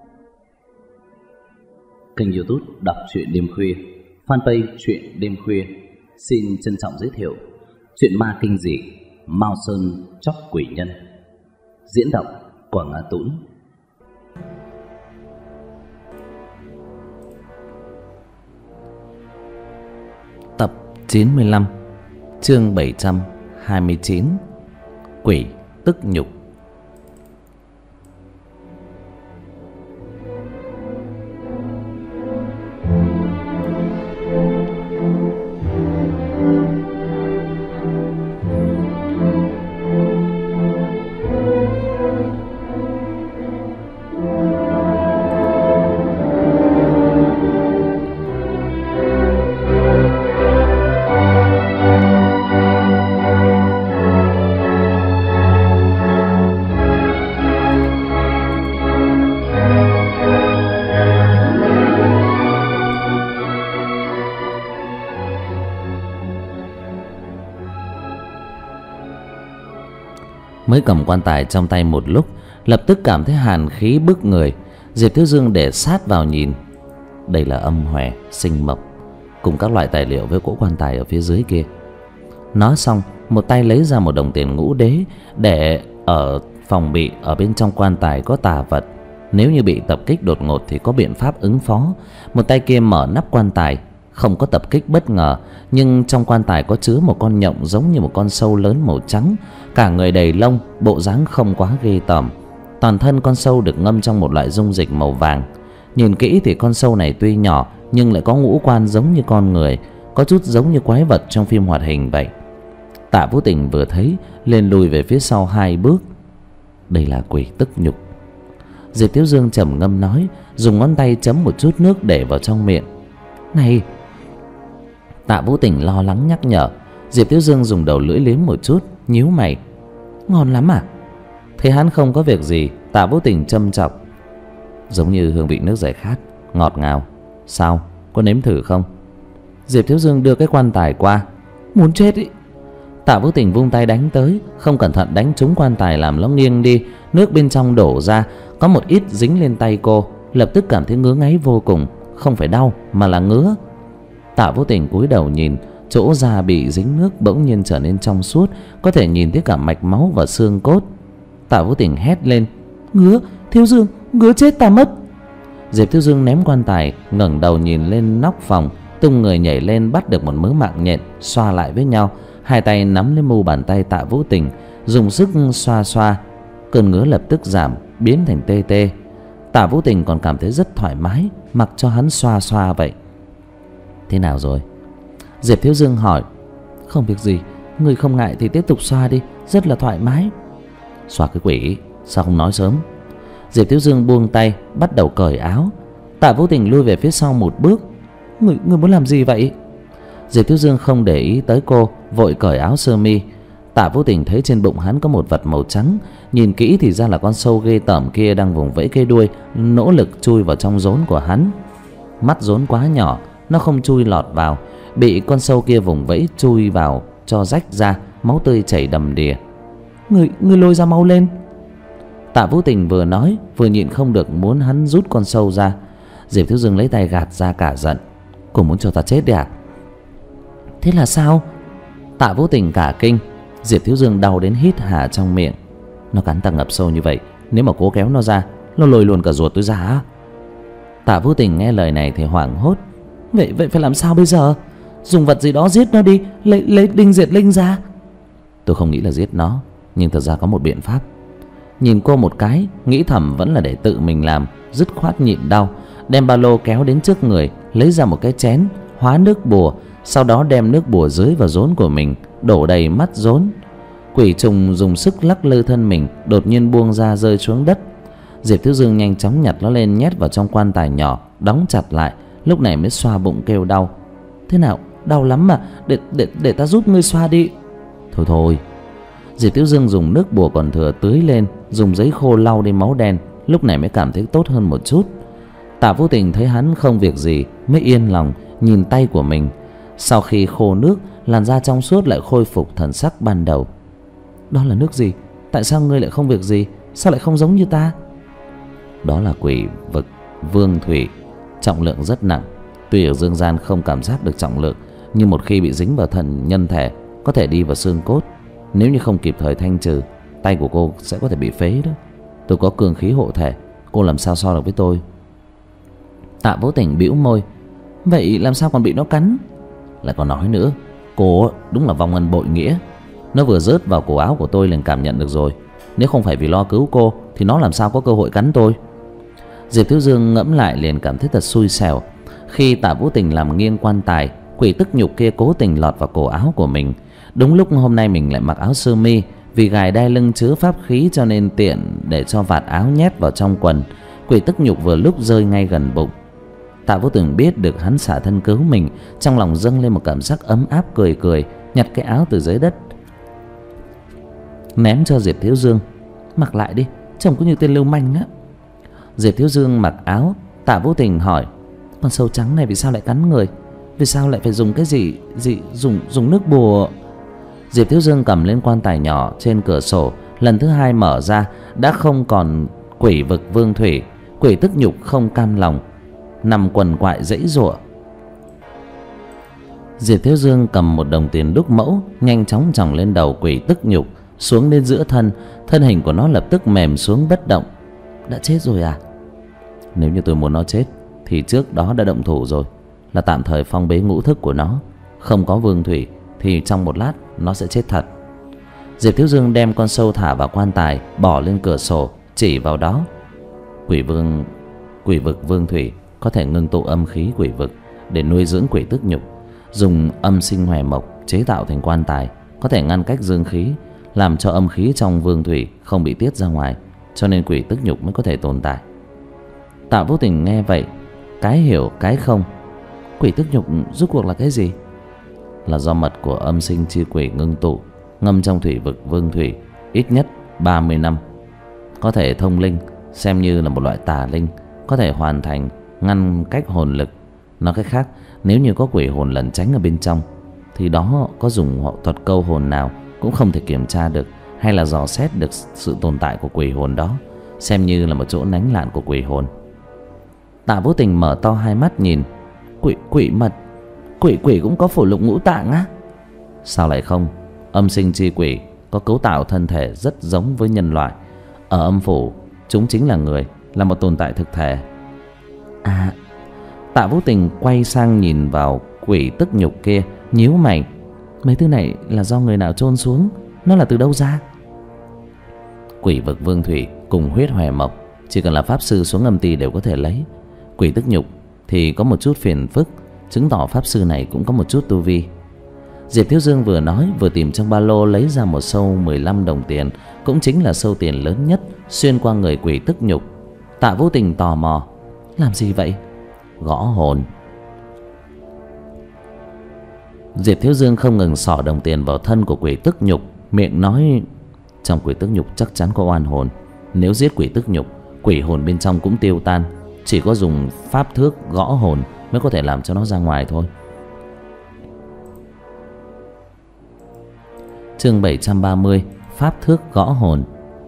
Kênh YouTube Đọc truyện đêm khuya, fanpage truyện đêm khuya xin trân trọng giới thiệu truyện ma kinh dị Mao Sơn Chóc Quỷ Nhân. Diễn đọc Quảng Á Tũng. Tập 95, chương 729, Quỷ tức nhục. Mới cầm quan tài trong tay một lúc, lập tức cảm thấy hàn khí bức người. Diệp Thiếu Dương để sát vào nhìn. Đây là âm hòe, sinh mộc cùng các loại tài liệu với cỗ quan tài ở phía dưới kia. Nói xong, một tay lấy ra một đồng tiền ngũ đế để ở phòng bị ở bên trong quan tài có tà vật. Nếu như bị tập kích đột ngột thì có biện pháp ứng phó. Một tay kia mở nắp quan tài, không có tập kích bất ngờ, nhưng trong quan tài có chứa một con nhộng giống như một con sâu lớn màu trắng, cả người đầy lông, bộ dáng không quá ghê tởm. Toàn thân con sâu được ngâm trong một loại dung dịch màu vàng. Nhìn kỹ thì con sâu này tuy nhỏ nhưng lại có ngũ quan giống như con người, có chút giống như quái vật trong phim hoạt hình vậy. Tạ Vũ Tình vừa thấy liền lùi về phía sau 2 bước. Đây là quỷ tức nhục. Diệp Thiếu Dương trầm ngâm nói, dùng ngón tay chấm một chút nước để vào trong miệng. Này! Tạ Vũ Tình lo lắng nhắc nhở. Diệp Thiếu Dương dùng đầu lưỡi liếm một chút, nhíu mày. Ngon lắm à? Thấy hắn không có việc gì, Tạ Vũ Tình châm chọc. Giống như hương vị nước giải khát, ngọt ngào. Sao? Có nếm thử không? Diệp Thiếu Dương đưa cái quan tài qua. Muốn chết ý! Tạ Vũ Tình vung tay đánh tới, không cẩn thận đánh trúng quan tài làm nó nghiêng đi. Nước bên trong đổ ra, có một ít dính lên tay cô. Lập tức cảm thấy ngứa ngáy vô cùng. Không phải đau mà là ngứa. Tạ Vũ Tình cúi đầu nhìn, chỗ da bị dính nước bỗng nhiên trở nên trong suốt, có thể nhìn thấy cả mạch máu và xương cốt. Tạ Vũ Tình hét lên. Ngứa! Thiếu Dương! Ngứa chết ta mất! Diệp Thiếu Dương ném quan tài, ngẩng đầu nhìn lên nóc phòng, tung người nhảy lên bắt được một mớ mạng nhện, xoa lại với nhau. Hai tay nắm lấy mu bàn tay Tạ Vũ Tình, dùng sức xoa xoa. Cơn ngứa lập tức giảm, biến thành tê tê. Tạ Vũ Tình còn cảm thấy rất thoải mái, mặc cho hắn xoa xoa vậy. Thế nào rồi? Diệp Thiếu Dương hỏi. Không việc gì, người không ngại thì tiếp tục xoa đi, rất là thoải mái. Xoa cái quỷ, sao không nói sớm? Diệp Thiếu Dương buông tay, bắt đầu cởi áo. Tạ Vũ Tình lui về phía sau một bước. Người muốn làm gì vậy? Diệp Thiếu Dương không để ý tới cô, vội cởi áo sơ mi. Tạ Vũ Tình thấy trên bụng hắn có một vật màu trắng, nhìn kỹ thì ra là con sâu ghê tởm kia đang vùng vẫy cái đuôi, nỗ lực chui vào trong rốn của hắn. Mắt rốn quá nhỏ, nó không chui lọt vào, bị con sâu kia vùng vẫy chui vào cho rách ra, máu tươi chảy đầm đìa. Người lôi ra mau lên! Tạ Vũ Tình vừa nói vừa nhịn không được muốn hắn rút con sâu ra. Diệp Thiếu Dương lấy tay gạt ra cả giận. Cô muốn cho ta chết đi à? Thế là sao? Tạ Vũ Tình cả kinh. Diệp Thiếu Dương đau đến hít hà trong miệng. Nó cắn ta ngập sâu như vậy, nếu mà cố kéo nó ra, nó lôi luôn cả ruột tôi ra á. Tạ Vũ Tình nghe lời này thì hoảng hốt. Vậy phải làm sao bây giờ? Dùng vật gì đó giết nó đi, lấy đinh diệt linh ra. Tôi không nghĩ là giết nó, nhưng thật ra có một biện pháp. Nhìn cô một cái, nghĩ thầm vẫn là để tự mình làm, dứt khoát nhịn đau. Đem ba lô kéo đến trước người, lấy ra một cái chén, hóa nước bùa. Sau đó đem nước bùa dưới vào rốn của mình, đổ đầy mắt rốn. Quỷ trùng dùng sức lắc lư thân mình, đột nhiên buông ra rơi xuống đất. Diệp Thiếu Dương nhanh chóng nhặt nó lên, nhét vào trong quan tài nhỏ, đóng chặt lại. Lúc này mới xoa bụng kêu đau. Thế nào? Đau lắm mà, để ta giúp ngươi xoa đi. Thôi. Diệp Thiếu Dương dùng nước bùa còn thừa tưới lên, dùng giấy khô lau đi máu đen. Lúc này mới cảm thấy tốt hơn một chút. Tạ Vũ Tình thấy hắn không việc gì mới yên lòng, nhìn tay của mình. Sau khi khô nước, làn da trong suốt lại khôi phục thần sắc ban đầu. Đó là nước gì? Tại sao ngươi lại không việc gì? Sao lại không giống như ta? Đó là quỷ vực vương thủy, trọng lượng rất nặng. Tuy ở dương gian không cảm giác được trọng lượng, nhưng một khi bị dính vào thân nhân thể có thể đi vào xương cốt. Nếu như không kịp thời thanh trừ, tay của cô sẽ có thể bị phế đó. Tôi có cương khí hộ thể, cô làm sao so được với tôi? Tạ Vô Tình bĩu môi. Vậy làm sao còn bị nó cắn? Lại còn nói nữa, cô đúng là vong ân bội nghĩa. Nó vừa rớt vào cổ áo của tôi liền cảm nhận được rồi. Nếu không phải vì lo cứu cô thì nó làm sao có cơ hội cắn tôi? Diệp Thiếu Dương ngẫm lại liền cảm thấy thật xui xẻo. Khi Tạ Vô Tình làm nghiêng quan tài, quỷ tức nhục kia cố tình lọt vào cổ áo của mình. Đúng lúc hôm nay mình lại mặc áo sơ mi, vì gài đai lưng chứa pháp khí cho nên tiện để cho vạt áo nhét vào trong quần. Quỷ tức nhục vừa lúc rơi ngay gần bụng. Tạ Vô Tình biết được hắn xả thân cứu mình, trong lòng dâng lên một cảm giác ấm áp, cười cười nhặt cái áo từ dưới đất ném cho Diệp Thiếu Dương. Mặc lại đi, trông có như tên lưu manh á. Diệp Thiếu Dương mặc áo. Tạ Vô Tình hỏi, con sâu trắng này vì sao lại cắn người? Vì sao lại phải dùng cái gì dùng nước bùa? Diệp Thiếu Dương cầm lên quan tài nhỏ trên cửa sổ, lần thứ hai mở ra, đã không còn quỷ vực vương thủy. Quỷ tức nhục không cam lòng, nằm quằn quại giãy giụa. Diệp Thiếu Dương cầm một đồng tiền đúc mẫu, nhanh chóng chòng lên đầu quỷ tức nhục, xuống đến giữa thân. Thân hình của nó lập tức mềm xuống bất động. Đã chết rồi à? Nếu như tôi muốn nó chết thì trước đó đã động thủ rồi, là tạm thời phong bế ngũ thức của nó. Không có vương thủy thì trong một lát nó sẽ chết thật. Diệp Thiếu Dương đem con sâu thả vào quan tài, bỏ lên cửa sổ, chỉ vào đó. Quỷ vực vương thủy có thể ngưng tụ âm khí quỷ vực để nuôi dưỡng quỷ tức nhục. Dùng âm sinh hòe mộc chế tạo thành quan tài, có thể ngăn cách dương khí, làm cho âm khí trong vương thủy không bị tiết ra ngoài, cho nên quỷ tức nhục mới có thể tồn tại. Tạ Vô Tình nghe vậy, cái hiểu cái không. Quỷ tức nhục rốt cuộc là cái gì? Là do mật của âm sinh chi quỷ ngưng tụ, ngâm trong thủy vực vương thủy ít nhất 30 năm. Có thể thông linh, xem như là một loại tà linh, có thể hoàn thành ngăn cách hồn lực. Nói cách khác, nếu như có quỷ hồn lẩn tránh ở bên trong thì đó có dùng thuật câu hồn nào cũng không thể kiểm tra được, hay là dò xét được sự tồn tại của quỷ hồn đó, xem như là một chỗ lánh nạn của quỷ hồn. Tạ Vô Tình mở to hai mắt nhìn. Quỷ mật? Quỷ cũng có phổ lục ngũ tạng á? Sao lại không? Âm sinh chi quỷ có cấu tạo thân thể rất giống với nhân loại. Ở âm phủ, chúng chính là người, là một tồn tại thực thể. À. Tạ Vô Tình quay sang nhìn vào quỷ tức nhục kia, nhíu mày. Mấy thứ này là do người nào chôn xuống? Nó là từ đâu ra? Quỷ vực vương thủy cùng huyết hòe mộc, chỉ cần là pháp sư xuống âm ty đều có thể lấy. Quỷ tức nhục thì có một chút phiền phức, chứng tỏ pháp sư này cũng có một chút tu vi. Diệp Thiếu Dương vừa nói vừa tìm trong ba lô lấy ra một sâu 15 đồng tiền, cũng chính là sâu tiền lớn nhất, xuyên qua người quỷ tức nhục. Tạ Vô Tình tò mò. Làm gì vậy? Gõ hồn. Diệp Thiếu Dương không ngừng xỏ đồng tiền vào thân của quỷ tức nhục, miệng nói, trong quỷ tức nhục chắc chắn có oan hồn. Nếu giết quỷ tức nhục, quỷ hồn bên trong cũng tiêu tan. Chỉ có dùng pháp thước gõ hồn mới có thể làm cho nó ra ngoài thôi. Chương 730, pháp thước gõ hồn.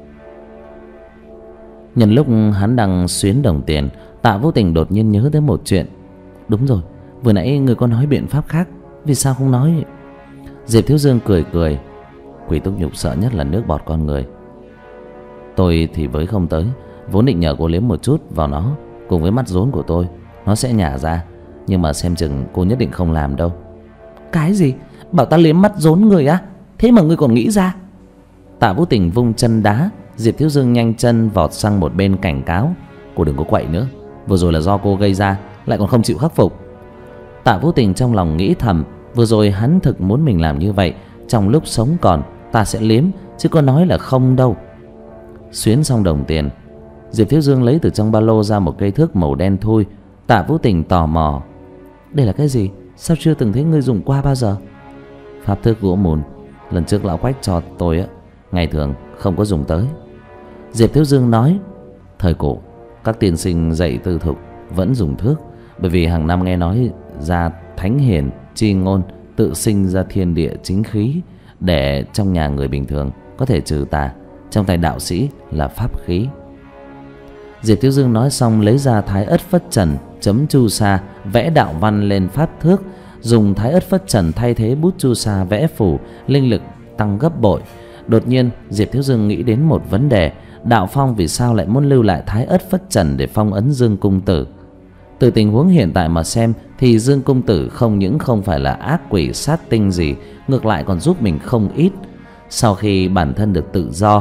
Nhân lúc hắn đang xuyến đồng tiền, Tạ Vô Tình đột nhiên nhớ tới một chuyện. Đúng rồi, vừa nãy người có nói biện pháp khác, vì sao không nói? Diệp Thiếu Dương cười cười. Quỷ tức nhục sợ nhất là nước bọt con người. Tôi thì với không tới, vốn định nhờ cô liếm một chút vào nó cùng với mắt rốn của tôi, nó sẽ nhả ra. Nhưng mà xem chừng cô nhất định không làm đâu. Cái gì? Bảo ta liếm mắt rốn người á? Thế mà ngươi còn nghĩ ra? Tạ Vô Tình vung chân đá. Diệp Thiếu Dương nhanh chân vọt sang một bên cảnh cáo. Cô đừng có quậy nữa, vừa rồi là do cô gây ra, lại còn không chịu khắc phục. Tạ Vô Tình trong lòng nghĩ thầm, vừa rồi hắn thực muốn mình làm như vậy. Trong lúc sống còn ta sẽ liếm, chứ có nói là không đâu. Xuyến xong đồng tiền, Diệp Thiếu Dương lấy từ trong ba lô ra một cây thước màu đen thui. Tạ Vô Tình tò mò. Đây là cái gì? Sao chưa từng thấy ngươi dùng qua bao giờ? Pháp thước gỗ mùn, lần trước lão Quách cho tôi á, ngày thường không có dùng tới. Diệp Thiếu Dương nói. Thời cổ các tiên sinh dạy tư thục vẫn dùng thước, bởi vì hàng năm nghe nói ra thánh hiền chi ngôn tự sinh ra thiên địa chính khí, để trong nhà người bình thường có thể trừ tà, trong tay đạo sĩ là pháp khí. Diệp Thiếu Dương nói xong lấy ra Thái Ất Phất Trần chấm chu sa, vẽ đạo văn lên pháp thước, dùng Thái Ất Phất Trần thay thế bút chu sa vẽ phù, linh lực tăng gấp bội. Đột nhiên Diệp Thiếu Dương nghĩ đến một vấn đề: Đạo Phong vì sao lại muốn lưu lại Thái Ất Phất Trần để phong ấn Dương Cung Tử? Từ tình huống hiện tại mà xem thì Dương Cung Tử không những không phải là ác quỷ sát tinh gì, ngược lại còn giúp mình không ít. Sau khi bản thân được tự do,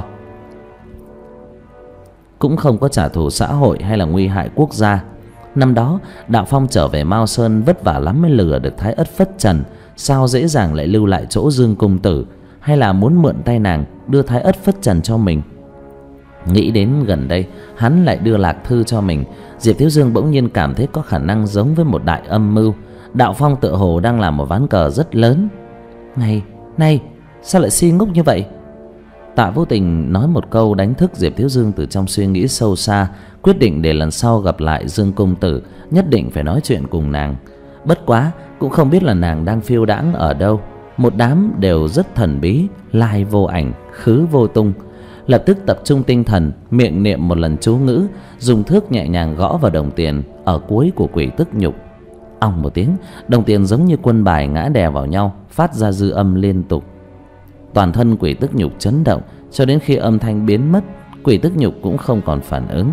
cũng không có trả thù xã hội hay là nguy hại quốc gia. Năm đó Đạo Phong trở về Mao Sơn vất vả lắm mới lừa được Thái Ất Phất Trần, sao dễ dàng lại lưu lại chỗ Dương Cung Tử? Hay là muốn mượn tay nàng đưa Thái Ất Phất Trần cho mình? Nghĩ đến gần đây hắn lại đưa lạc thư cho mình, Diệp Thiếu Dương bỗng nhiên cảm thấy có khả năng giống với một đại âm mưu. Đạo Phong tựa hồ đang làm một ván cờ rất lớn. Này, sao lại si ngốc như vậy? Tạ Vô Tình nói một câu đánh thức Diệp Thiếu Dương từ trong suy nghĩ sâu xa, quyết định để lần sau gặp lại Dương Cung Tử nhất định phải nói chuyện cùng nàng. Bất quá cũng không biết là nàng đang phiêu đãng ở đâu. Một đám đều rất thần bí, lai vô ảnh, khứ vô tung. Lập tức tập trung tinh thần, miệng niệm một lần chú ngữ, dùng thước nhẹ nhàng gõ vào đồng tiền ở cuối của quỷ tức nhục. Ong một tiếng, đồng tiền giống như quân bài ngã đè vào nhau, phát ra dư âm liên tục. Toàn thân quỷ tức nhục chấn động, cho đến khi âm thanh biến mất, quỷ tức nhục cũng không còn phản ứng.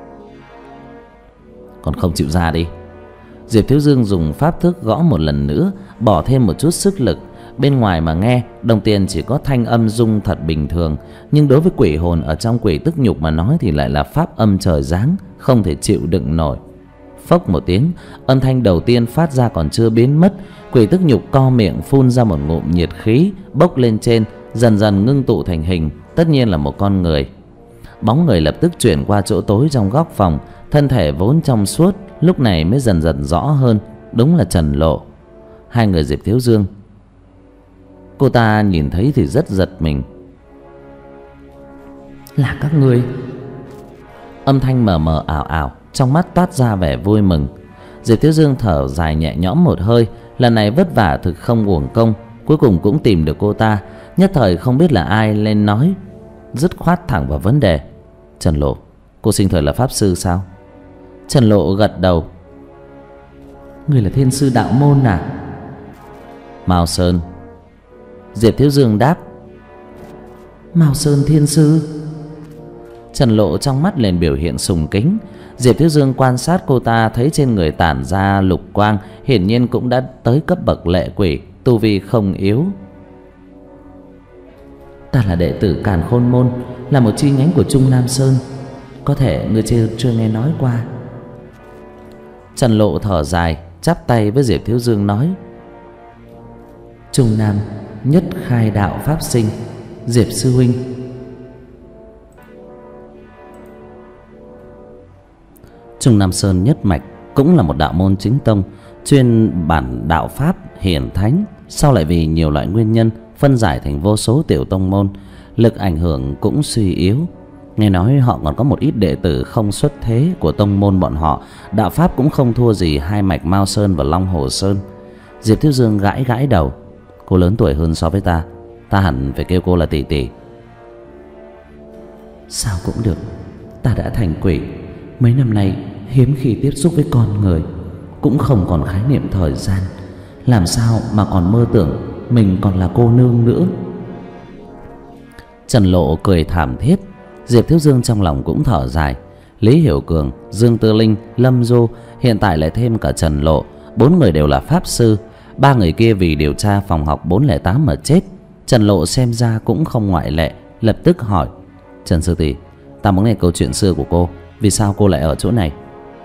Còn không chịu ra đi. Diệp Thiếu Dương dùng pháp thức gõ một lần nữa, bỏ thêm một chút sức lực. Bên ngoài mà nghe, đồng tiền chỉ có thanh âm rung thật bình thường, nhưng đối với quỷ hồn ở trong quỷ tức nhục mà nói thì lại là pháp âm trời giáng, không thể chịu đựng nổi. Phốc một tiếng, âm thanh đầu tiên phát ra còn chưa biến mất, quỷ tức nhục co miệng phun ra một ngụm nhiệt khí bốc lên trên, dần dần ngưng tụ thành hình, tất nhiên là một con người. Bóng người lập tức chuyển qua chỗ tối trong góc phòng, thân thể vốn trong suốt lúc này mới dần dần rõ hơn, đúng là Trần Lộ. Hai người Diệp Thiếu Dương, cô ta nhìn thấy thì rất giật mình. Là các ngươi? Âm thanh mờ mờ ảo ảo, trong mắt toát ra vẻ vui mừng. Diệp Thiếu Dương thở dài nhẹ nhõm một hơi, lần này vất vả thực không uổng công, cuối cùng cũng tìm được cô ta. Nhất thời không biết là ai lên nói, dứt khoát thẳng vào vấn đề. Trần Lộ, cô sinh thời là pháp sư sao? Trần Lộ gật đầu. Người là thiên sư đạo môn à? Mao Sơn. Diệp Thiếu Dương đáp. Mao Sơn thiên sư? Trần Lộ trong mắt lên biểu hiện sùng kính. Diệp Thiếu Dương quan sát cô ta thấy trên người tản ra lục quang, hiển nhiên cũng đã tới cấp bậc lệ quỷ, tu vi không yếu. Ta là đệ tử Càn Khôn môn, là một chi nhánh của Trung Nam Sơn, có thể ngươi chưa nghe nói qua. Trần Lộ thở dài, chắp tay với Diệp Thiếu Dương nói. Trung Nam nhất khai đạo pháp sinh, Diệp sư huynh. Trung Nam Sơn nhất mạch cũng là một đạo môn chính tông, chuyên bản đạo pháp hiển thánh, sau lại vì nhiều loại nguyên nhân phân giải thành vô số tiểu tông môn, lực ảnh hưởng cũng suy yếu. Nghe nói họ còn có một ít đệ tử không xuất thế của tông môn bọn họ, đạo pháp cũng không thua gì hai mạch Mao Sơn và Long Hồ Sơn. Diệp Thiếu Dương gãi gãi đầu. Cô lớn tuổi hơn so với ta hẳn phải kêu cô là tỷ tỷ. Sao cũng được, ta đã thành quỷ, mấy năm nay hiếm khi tiếp xúc với con người, cũng không còn khái niệm thời gian, làm sao mà còn mơ tưởng mình còn là cô nương nữa. Trần Lộ cười thảm thiết. Diệp Thiếu Dương trong lòng cũng thở dài. Lý Hiểu Cường, Dương Tư Linh, Lâm Du, hiện tại lại thêm cả Trần Lộ, bốn người đều là pháp sư. Ba người kia vì điều tra phòng học 408 mà chết, Trần Lộ xem ra cũng không ngoại lệ, lập tức hỏi. Trần sư tỷ, ta muốn nghe câu chuyện xưa của cô, vì sao cô lại ở chỗ này?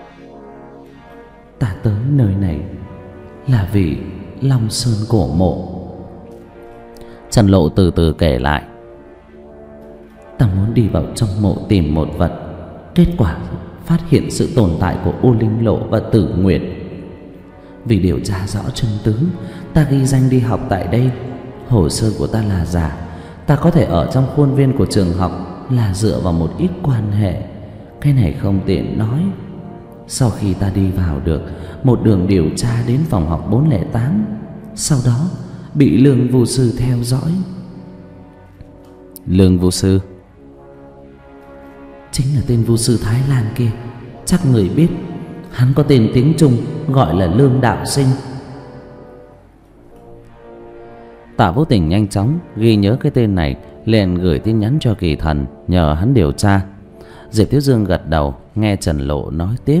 Ta tới nơi này là vì Long Sơn cổ mộ. Trần Lộ từ từ kể lại. Ta muốn đi vào trong mộ tìm một vật, kết quả phát hiện sự tồn tại của U Linh Lộ và Tử Nguyệt. Vì điều tra rõ chân tướng, ta ghi danh đi học tại đây. Hồ sơ của ta là giả, ta có thể ở trong khuôn viên của trường học là dựa vào một ít quan hệ, cái này không tiện nói. Sau khi ta đi vào được, một đường điều tra đến phòng học 408, sau đó bị Lương Vu sư theo dõi. Lương Vu sư? Chính là tên vu sư Thái Lan kia. Chắc người biết, hắn có tên tiếng Trung gọi là Lương Đạo Sinh. Tạ Vô Tình nhanh chóng ghi nhớ cái tên này, liền gửi tin nhắn cho Kỳ Thần nhờ hắn điều tra. Diệp Thiếu Dương gật đầu, nghe Trần Lộ nói tiếp.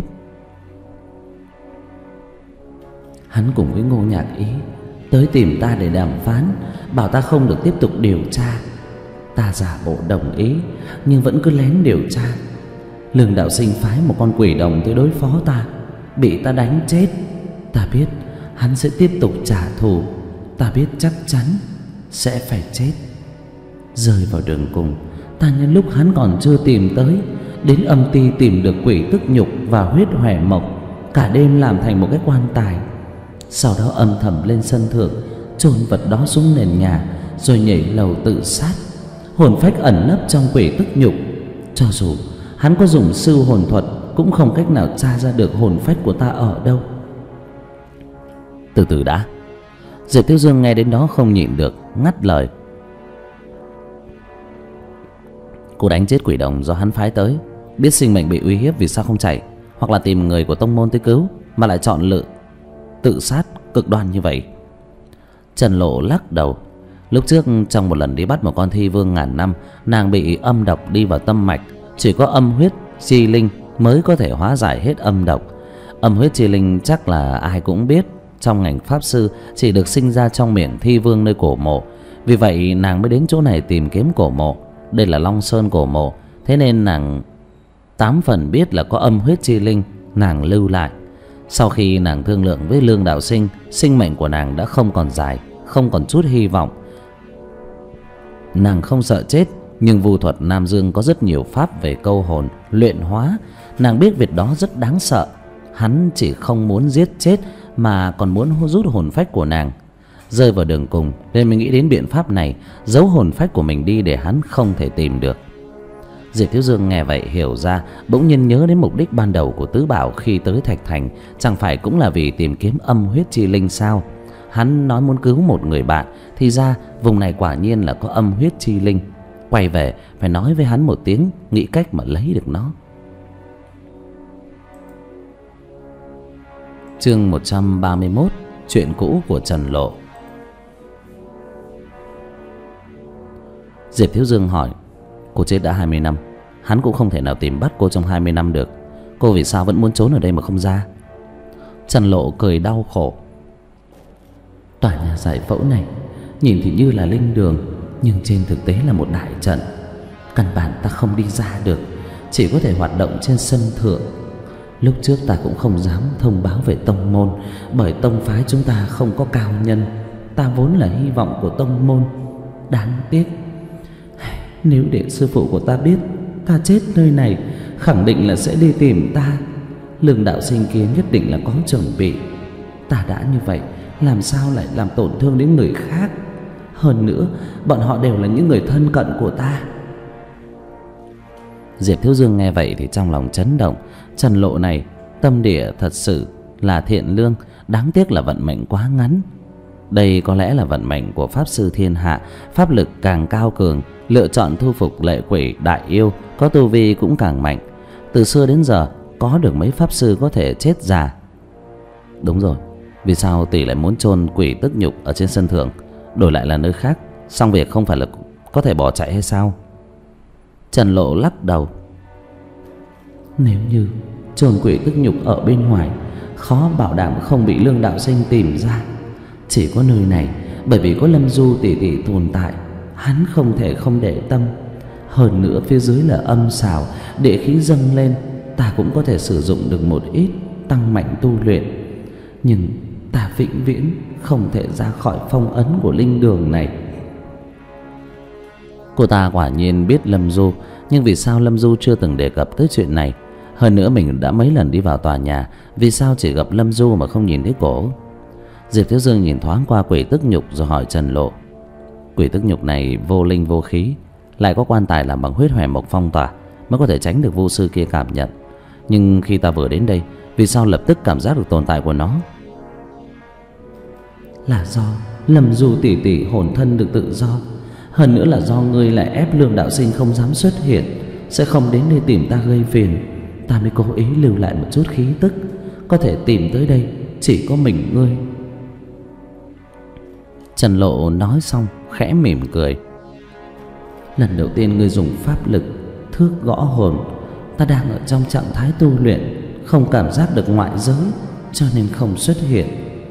Hắn cùng với Ngô Nhạc Ý tới tìm ta để đàm phán, bảo ta không được tiếp tục điều tra. Ta giả bộ đồng ý, nhưng vẫn cứ lén điều tra. Lương Đạo Sinh phái một con quỷ đồng tới đối phó ta, bị ta đánh chết. Ta biết hắn sẽ tiếp tục trả thù, ta biết chắc chắn sẽ phải chết. Rơi vào đường cùng, ta nhân lúc hắn còn chưa tìm tới, đến âm ty tìm được quỷ tức nhục và huyết hòe mộc, cả đêm làm thành một cái quan tài. Sau đó âm thầm lên sân thượng, chôn vật đó xuống nền nhà, rồi nhảy lầu tự sát. Hồn phách ẩn nấp trong quỷ tức nhục, cho dù hắn có dùng sư hồn thuật cũng không cách nào tra ra được hồn phách của ta ở đâu. Từ từ đã. Diệp Thiếu Dương nghe đến đó không nhịn được, ngắt lời. Cô đánh chết quỷ đồng do hắn phái tới, biết sinh mệnh bị uy hiếp vì sao không chạy, hoặc là tìm người của tông môn tới cứu, mà lại chọn lựa tự sát cực đoan như vậy? Trần Lộ lắc đầu. Lúc trước trong một lần đi bắt một con thi vương ngàn năm, nàng bị âm độc đi vào tâm mạch, chỉ có âm huyết chi linh mới có thể hóa giải hết âm độc. Âm huyết chi linh chắc là ai cũng biết, trong ngành pháp sư chỉ được sinh ra trong miệng thi vương nơi cổ mộ. Vì vậy nàng mới đến chỗ này tìm kiếm cổ mộ. Đây là Long Sơn cổ mộ, thế nên nàng 8 phần biết là có âm huyết chi linh nàng lưu lại. Sau khi nàng thương lượng với Lương Đạo Sinh, sinh mệnh của nàng đã không còn dài, không còn chút hy vọng. Nàng không sợ chết, nhưng vu thuật Nam Dương có rất nhiều pháp về câu hồn, luyện hóa. Nàng biết việc đó rất đáng sợ. Hắn chỉ không muốn giết chết mà còn muốn rút hồn phách của nàng. Rơi vào đường cùng nên mình nghĩ đến biện pháp này, giấu hồn phách của mình đi để hắn không thể tìm được. Diệp Thiếu Dương nghe vậy hiểu ra, bỗng nhiên nhớ đến mục đích ban đầu của Tứ Bảo khi tới Thạch Thành, chẳng phải cũng là vì tìm kiếm âm huyết chi linh sao? Hắn nói muốn cứu một người bạn, thì ra vùng này quả nhiên là có âm huyết chi linh. Quay về phải nói với hắn một tiếng, nghĩ cách mà lấy được nó. Chương 131: Chuyện cũ của Trần Lộ. Diệp Thiếu Dương hỏi: Cô chết đã 20 năm, hắn cũng không thể nào tìm bắt cô trong 20 năm được. Cô vì sao vẫn muốn trốn ở đây mà không ra? Trần Lộ cười đau khổ. Tòa nhà giải phẫu này nhìn thì như là linh đường, nhưng trên thực tế là một đại trận. Căn bản ta không đi ra được, chỉ có thể hoạt động trên sân thượng. Lúc trước ta cũng không dám thông báo về tông môn, bởi tông phái chúng ta không có cao nhân. Ta vốn là hy vọng của tông môn. Đáng tiếc, nếu để sư phụ của ta biết ta chết nơi này, khẳng định là sẽ đi tìm ta. Lương Đạo Sinh kia nhất định là có chuẩn bị. Ta đã như vậy, làm sao lại làm tổn thương đến người khác? Hơn nữa, bọn họ đều là những người thân cận của ta. Diệp Thiếu Dương nghe vậy thì trong lòng chấn động. Trần Lộ này tâm địa thật sự là thiện lương, đáng tiếc là vận mệnh quá ngắn. Đây có lẽ là vận mệnh của pháp sư thiên hạ, pháp lực càng cao cường, lựa chọn thu phục lệ quỷ đại yêu, có tu vi cũng càng mạnh. Từ xưa đến giờ có được mấy pháp sư có thể chết già. Đúng rồi, vì sao tỷ lại muốn chôn quỷ tức nhục ở trên sân thượng, đổi lại là nơi khác, xong việc không phải là có thể bỏ chạy hay sao? Trần Lộ lắc đầu. Nếu như chôn quỷ tức nhục ở bên ngoài, khó bảo đảm không bị Lương Đạo Sinh tìm ra. Chỉ có nơi này, bởi vì có Lâm Du tỷ tỷ tồn tại, hắn không thể không để tâm. Hơn nữa phía dưới là âm xào, địa khí dâng lên, ta cũng có thể sử dụng được một ít, tăng mạnh tu luyện. Nhưng ta vĩnh viễn không thể ra khỏi phong ấn của linh đường này. Cô ta quả nhiên biết Lâm Du, nhưng vì sao Lâm Du chưa từng đề cập tới chuyện này? Hơn nữa mình đã mấy lần đi vào tòa nhà, vì sao chỉ gặp Lâm Du mà không nhìn thấy cổ? Diệp Thiếu Dương nhìn thoáng qua quỷ tức nhục rồi hỏi Trần Lộ. Quỷ tức nhục này vô linh vô khí, lại có quan tài làm bằng huyết hòe mộc phong tỏa, mới có thể tránh được vu sư kia cảm nhận. Nhưng khi ta vừa đến đây, vì sao lập tức cảm giác được tồn tại của nó? Là do Lâm Du tỷ tỷ hồn thân được tự do. Hơn nữa là do ngươi lại ép Lương Đạo Sinh không dám xuất hiện, sẽ không đến đây tìm ta gây phiền. Ta mới cố ý lưu lại một chút khí tức, có thể tìm tới đây chỉ có mình ngươi. Trần Lộ nói xong khẽ mỉm cười. Lần đầu tiên ngươi dùng pháp lực thước gõ hồn, ta đang ở trong trạng thái tu luyện, không cảm giác được ngoại giới, cho nên không xuất hiện.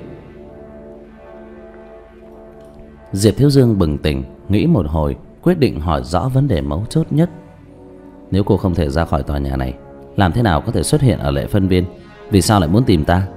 Diệp Thiếu Dương bừng tỉnh, nghĩ một hồi, quyết định hỏi rõ vấn đề mấu chốt nhất. Nếu cô không thể ra khỏi tòa nhà này, làm thế nào có thể xuất hiện ở Lệ Phân Viên? Vì sao lại muốn tìm ta?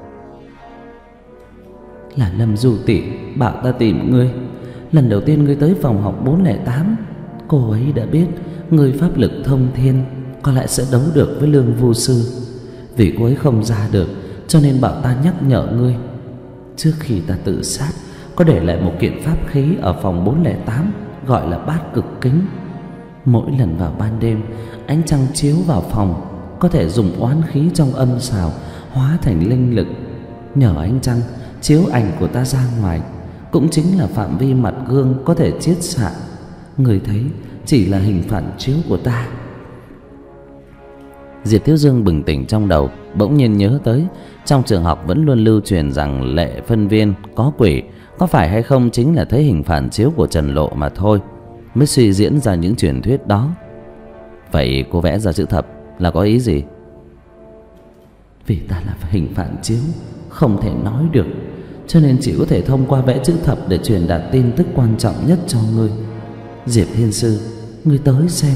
Là Lâm Du tỷ bảo ta tìm ngươi. Lần đầu tiên ngươi tới phòng học 408, cô ấy đã biết ngươi pháp lực thông thiên, có lẽ sẽ đấu được với Lương Vu Sư. Vì cô ấy không ra được, cho nên bảo ta nhắc nhở ngươi. Trước khi ta tự sát, có để lại một kiện pháp khí ở phòng 408, gọi là Bát Cực Kính. Mỗi lần vào ban đêm, ánh trăng chiếu vào phòng, có thể dùng oán khí trong âm xào hóa thành linh lực. Nhờ ánh trăng chiếu ảnh của ta ra ngoài, cũng chính là phạm vi mặt gương có thể chiết xạ. Người thấy chỉ là hình phản chiếu của ta. Diệp Thiếu Dương bừng tỉnh trong đầu, bỗng nhiên nhớ tới trong trường học vẫn luôn lưu truyền rằng Lệ Phân Viên có quỷ, có phải hay không chính là thấy hình phản chiếu của Trần Lộ mà thôi, mới suy diễn ra những truyền thuyết đó. Vậy cô vẽ ra chữ thập là có ý gì? Vì ta là hình phản chiếu, không thể nói được, cho nên chỉ có thể thông qua vẽ chữ thập để truyền đạt tin tức quan trọng nhất cho ngươi. Diệp Thiên Sư, ngươi tới xem.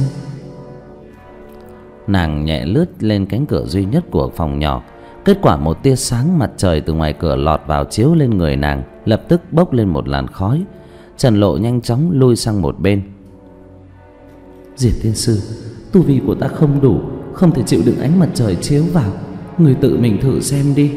Nàng nhẹ lướt lên cánh cửa duy nhất của phòng nhỏ. Kết quả một tia sáng mặt trời từ ngoài cửa lọt vào chiếu lên người nàng, lập tức bốc lên một làn khói. Trần Lộ nhanh chóng lui sang một bên. Diệp Thiên Sư, tu vi của ta không đủ, không thể chịu đựng ánh mặt trời chiếu vào, người tự mình thử xem đi.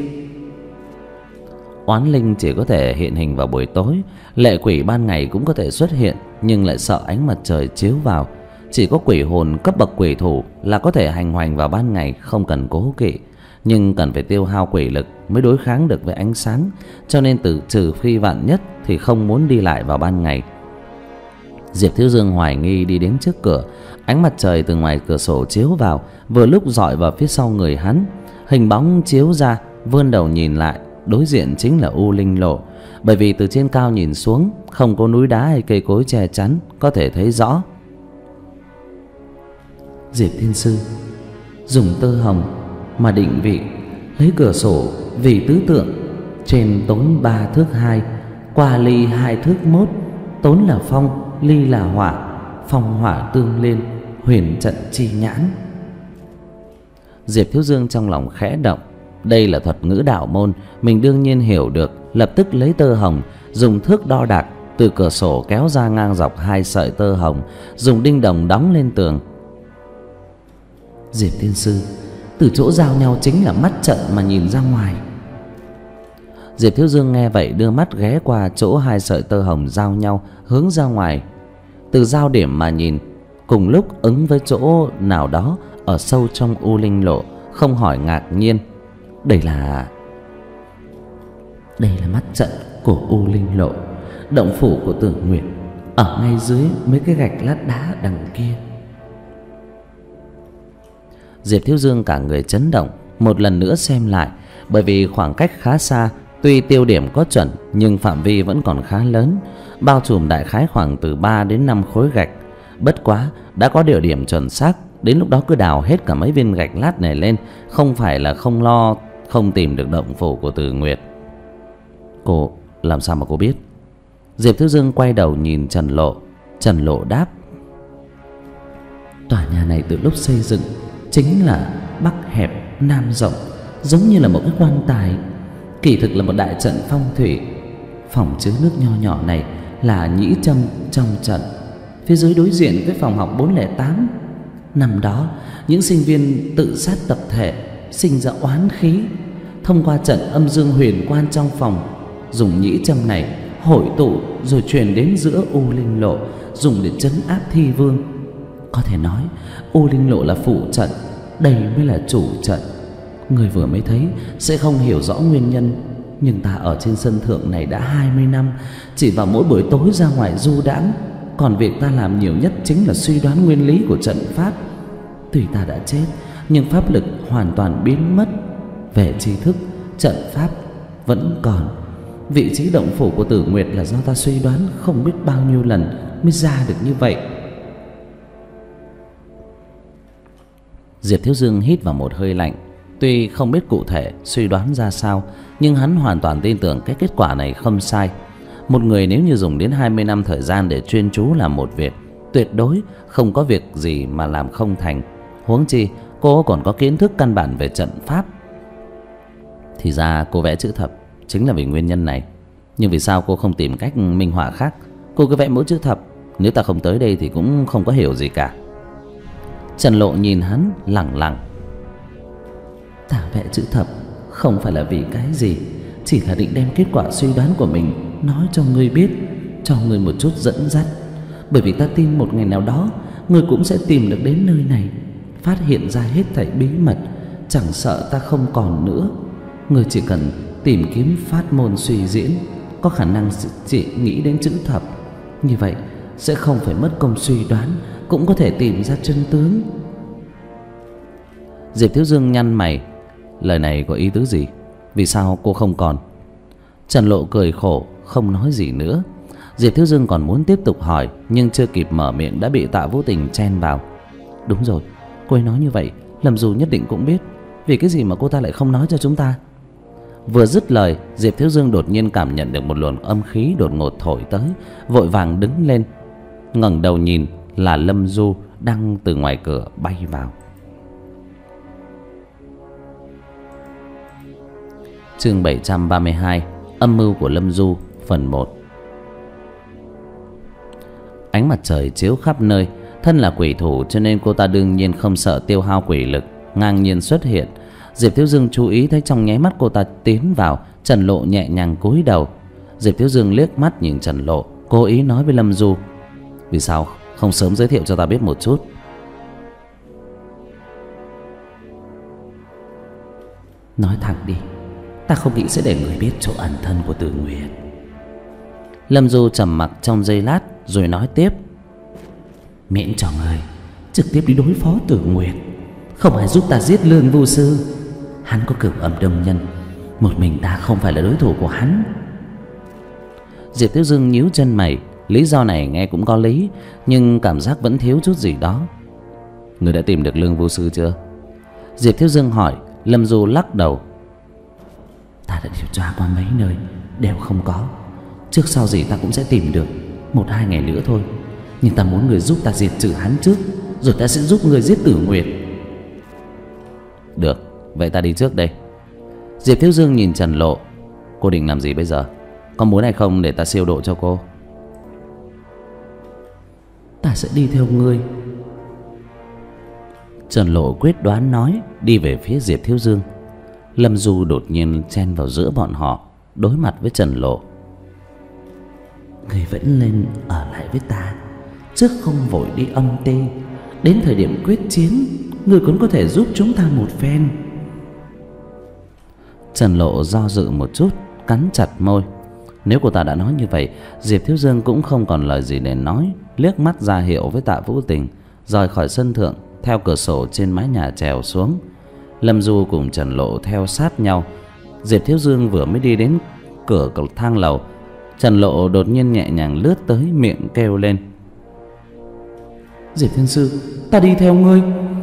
Oán linh chỉ có thể hiện hình vào buổi tối, lệ quỷ ban ngày cũng có thể xuất hiện, nhưng lại sợ ánh mặt trời chiếu vào. Chỉ có quỷ hồn cấp bậc quỷ thủ là có thể hành hoành vào ban ngày, không cần cố kỵ, nhưng cần phải tiêu hao quỷ lực mới đối kháng được với ánh sáng, cho nên trừ khi vạn nhất thì không muốn đi lại vào ban ngày. Diệp Thiếu Dương hoài nghi đi đến trước cửa, ánh mặt trời từ ngoài cửa sổ chiếu vào, vừa lúc dọi vào phía sau người hắn. Hình bóng chiếu ra, vươn đầu nhìn lại, đối diện chính là U Linh Lộ. Bởi vì từ trên cao nhìn xuống, không có núi đá hay cây cối che chắn, có thể thấy rõ. Diệp Thiên Sư, dùng tơ hồng mà định vị, lấy cửa sổ vì tứ tượng, trên tốn 3 thước 2, qua ly 2 thước 1, tốn là phong, ly là hỏa, phong hỏa tương liên, huyền trận chi nhãn. Diệp Thiếu Dương trong lòng khẽ động, đây là thuật ngữ đạo môn, mình đương nhiên hiểu được, lập tức lấy tơ hồng, dùng thước đo đạc, từ cửa sổ kéo ra ngang dọc 2 sợi tơ hồng, dùng đinh đồng đóng lên tường. Diệp Thiên Sư, từ chỗ giao nhau chính là mắt trận mà nhìn ra ngoài. Diệp Thiếu Dương nghe vậy đưa mắt ghé qua chỗ 2 sợi tơ hồng giao nhau, hướng ra ngoài. Từ giao điểm mà nhìn, cùng lúc ứng với chỗ nào đó ở sâu trong U Linh Lộ, không hỏi ngạc nhiên. Đây là mắt trận của U Linh Lộ, động phủ của Tưởng Nguyệt, ở ngay dưới mấy cái gạch lát đá đằng kia. Diệp Thiếu Dương cả người chấn động, một lần nữa xem lại, bởi vì khoảng cách khá xa, tuy tiêu điểm có chuẩn nhưng phạm vi vẫn còn khá lớn, bao trùm đại khái khoảng từ 3 đến 5 khối gạch. Bất quá đã có địa điểm chuẩn xác, đến lúc đó cứ đào hết cả mấy viên gạch lát này lên, không phải là không lo không tìm được động phủ của Từ Nguyệt. Cô làm sao mà cô biết? Diệp Thiếu Dương quay đầu nhìn Trần Lộ. Trần Lộ đáp: Tòa nhà này từ lúc xây dựng chính là bắc hẹp nam rộng, giống như là một cái quan tài, kỳ thực là một đại trận phong thủy. Phòng chứa nước nho nhỏ này là nhĩ châm trong trận, phía dưới đối diện với phòng học 408. Năm đó những sinh viên tự sát tập thể, sinh ra oán khí, thông qua trận âm dương huyền quan trong phòng, dùng nhĩ châm này hội tụ rồi truyền đến giữa U Linh Lộ, dùng để trấn áp thi vương. Có thể nói U Linh Lộ là phụ trận, đây mới là chủ trận. Người vừa mới thấy sẽ không hiểu rõ nguyên nhân, nhưng ta ở trên sân thượng này đã 20 năm, chỉ vào mỗi buổi tối ra ngoài du đãng, còn việc ta làm nhiều nhất chính là suy đoán nguyên lý của trận pháp. Tuy ta đã chết, nhưng pháp lực hoàn toàn biến mất. Về tri thức, trận pháp vẫn còn. Vị trí động phủ của Tử Nguyệt là do ta suy đoán không biết bao nhiêu lần mới ra được như vậy. Diệp Thiếu Dương hít vào một hơi lạnh. Tuy không biết cụ thể suy đoán ra sao, nhưng hắn hoàn toàn tin tưởng cái kết quả này không sai. Một người nếu như dùng đến 20 năm thời gian để chuyên chú làm một việc, tuyệt đối không có việc gì mà làm không thành. Huống chi cô còn có kiến thức căn bản về trận pháp. Thì ra cô vẽ chữ thập chính là vì nguyên nhân này. Nhưng vì sao cô không tìm cách minh họa khác? Cô cứ vẽ mỗi chữ thập, nếu ta không tới đây thì cũng không có hiểu gì cả. Trần Lộ nhìn hắn lẳng lặng. Ta vẽ chữ thập không phải là vì cái gì, chỉ là định đem kết quả suy đoán của mình nói cho ngươi biết, cho ngươi một chút dẫn dắt. Bởi vì ta tin một ngày nào đó ngươi cũng sẽ tìm được đến nơi này, phát hiện ra hết thảy bí mật, chẳng sợ ta không còn nữa. Ngươi chỉ cần tìm kiếm pháp môn suy diễn, có khả năng chỉ nghĩ đến chữ thập. Như vậy sẽ không phải mất công suy đoán, cũng có thể tìm ra chân tướng. Diệp Thiếu Dương nhăn mày. Lời này có ý tứ gì? Vì sao cô không còn? Trần Lộ cười khổ, không nói gì nữa. Diệp Thiếu Dương còn muốn tiếp tục hỏi, nhưng chưa kịp mở miệng đã bị Tạ Vũ Tình chen vào. Đúng rồi, cô ấy nói như vậy Lâm Du nhất định cũng biết. Vì cái gì mà cô ta lại không nói cho chúng ta? Vừa dứt lời, Diệp Thiếu Dương đột nhiên cảm nhận được một luồng âm khí đột ngột thổi tới, vội vàng đứng lên, ngẩng đầu nhìn là Lâm Du đang từ ngoài cửa bay vào. Chương 732: Âm mưu của Lâm Du, phần 1. Ánh mặt trời chiếu khắp nơi. Thân là quỷ thủ cho nên cô ta đương nhiên không sợ tiêu hao quỷ lực, ngang nhiên xuất hiện. Diệp Thiếu Dương chú ý thấy trong nháy mắt cô ta tiến vào, Trần Lộ nhẹ nhàng cúi đầu. Diệp Thiếu Dương liếc mắt nhìn Trần Lộ, cố ý nói với Lâm Du: vì sao không sớm giới thiệu cho ta biết một chút? Nói thẳng đi, ta không nghĩ sẽ để người biết chỗ ẩn thân của Tử Nguyệt. Lâm Du trầm mặc trong giây lát rồi nói tiếp: miễn cho người trực tiếp đi đối phó Tử Nguyệt, không ai giúp ta giết Lương Vu Sư. Hắn có cửu âm đông nhân, một mình ta không phải là đối thủ của hắn. Diệp Thiếu Dương nhíu chân mày. Lý do này nghe cũng có lý, nhưng cảm giác vẫn thiếu chút gì đó. Người đã tìm được Lương Vu Sư chưa? Diệp Thiếu Dương hỏi. Lâm Du lắc đầu. Ta đã điều tra qua mấy nơi, đều không có. Trước sau gì ta cũng sẽ tìm được, 1-2 ngày nữa thôi. Nhưng ta muốn người giúp ta diệt trừ hắn trước, rồi ta sẽ giúp người giết Tử Nguyệt. Được, vậy ta đi trước đây. Diệp Thiếu Dương nhìn Trần Lộ. Cô định làm gì bây giờ? Có muốn hay không để ta siêu độ cho cô? Ta sẽ đi theo ngươi. Trần Lộ quyết đoán nói, đi về phía Diệp Thiếu Dương. Lâm Du đột nhiên chen vào giữa bọn họ, đối mặt với Trần Lộ. Ngươi vẫn nên ở lại với ta, trước không vội đi âm tê. Đến thời điểm quyết chiến, ngươi cũng có thể giúp chúng ta một phen. Trần Lộ do dự một chút, cắn chặt môi. Nếu cô ta đã nói như vậy, Diệp Thiếu Dương cũng không còn lời gì để nói, liếc mắt ra hiệu với Tạ Vũ Tình, rời khỏi sân thượng, theo cửa sổ trên mái nhà trèo xuống. Lâm Du cùng Trần Lộ theo sát nhau. Diệp Thiếu Dương vừa mới đi đến cửa cầu thang lầu, Trần Lộ đột nhiên nhẹ nhàng lướt tới, miệng kêu lên: Diệp Thiên Sư, ta đi theo ngươi.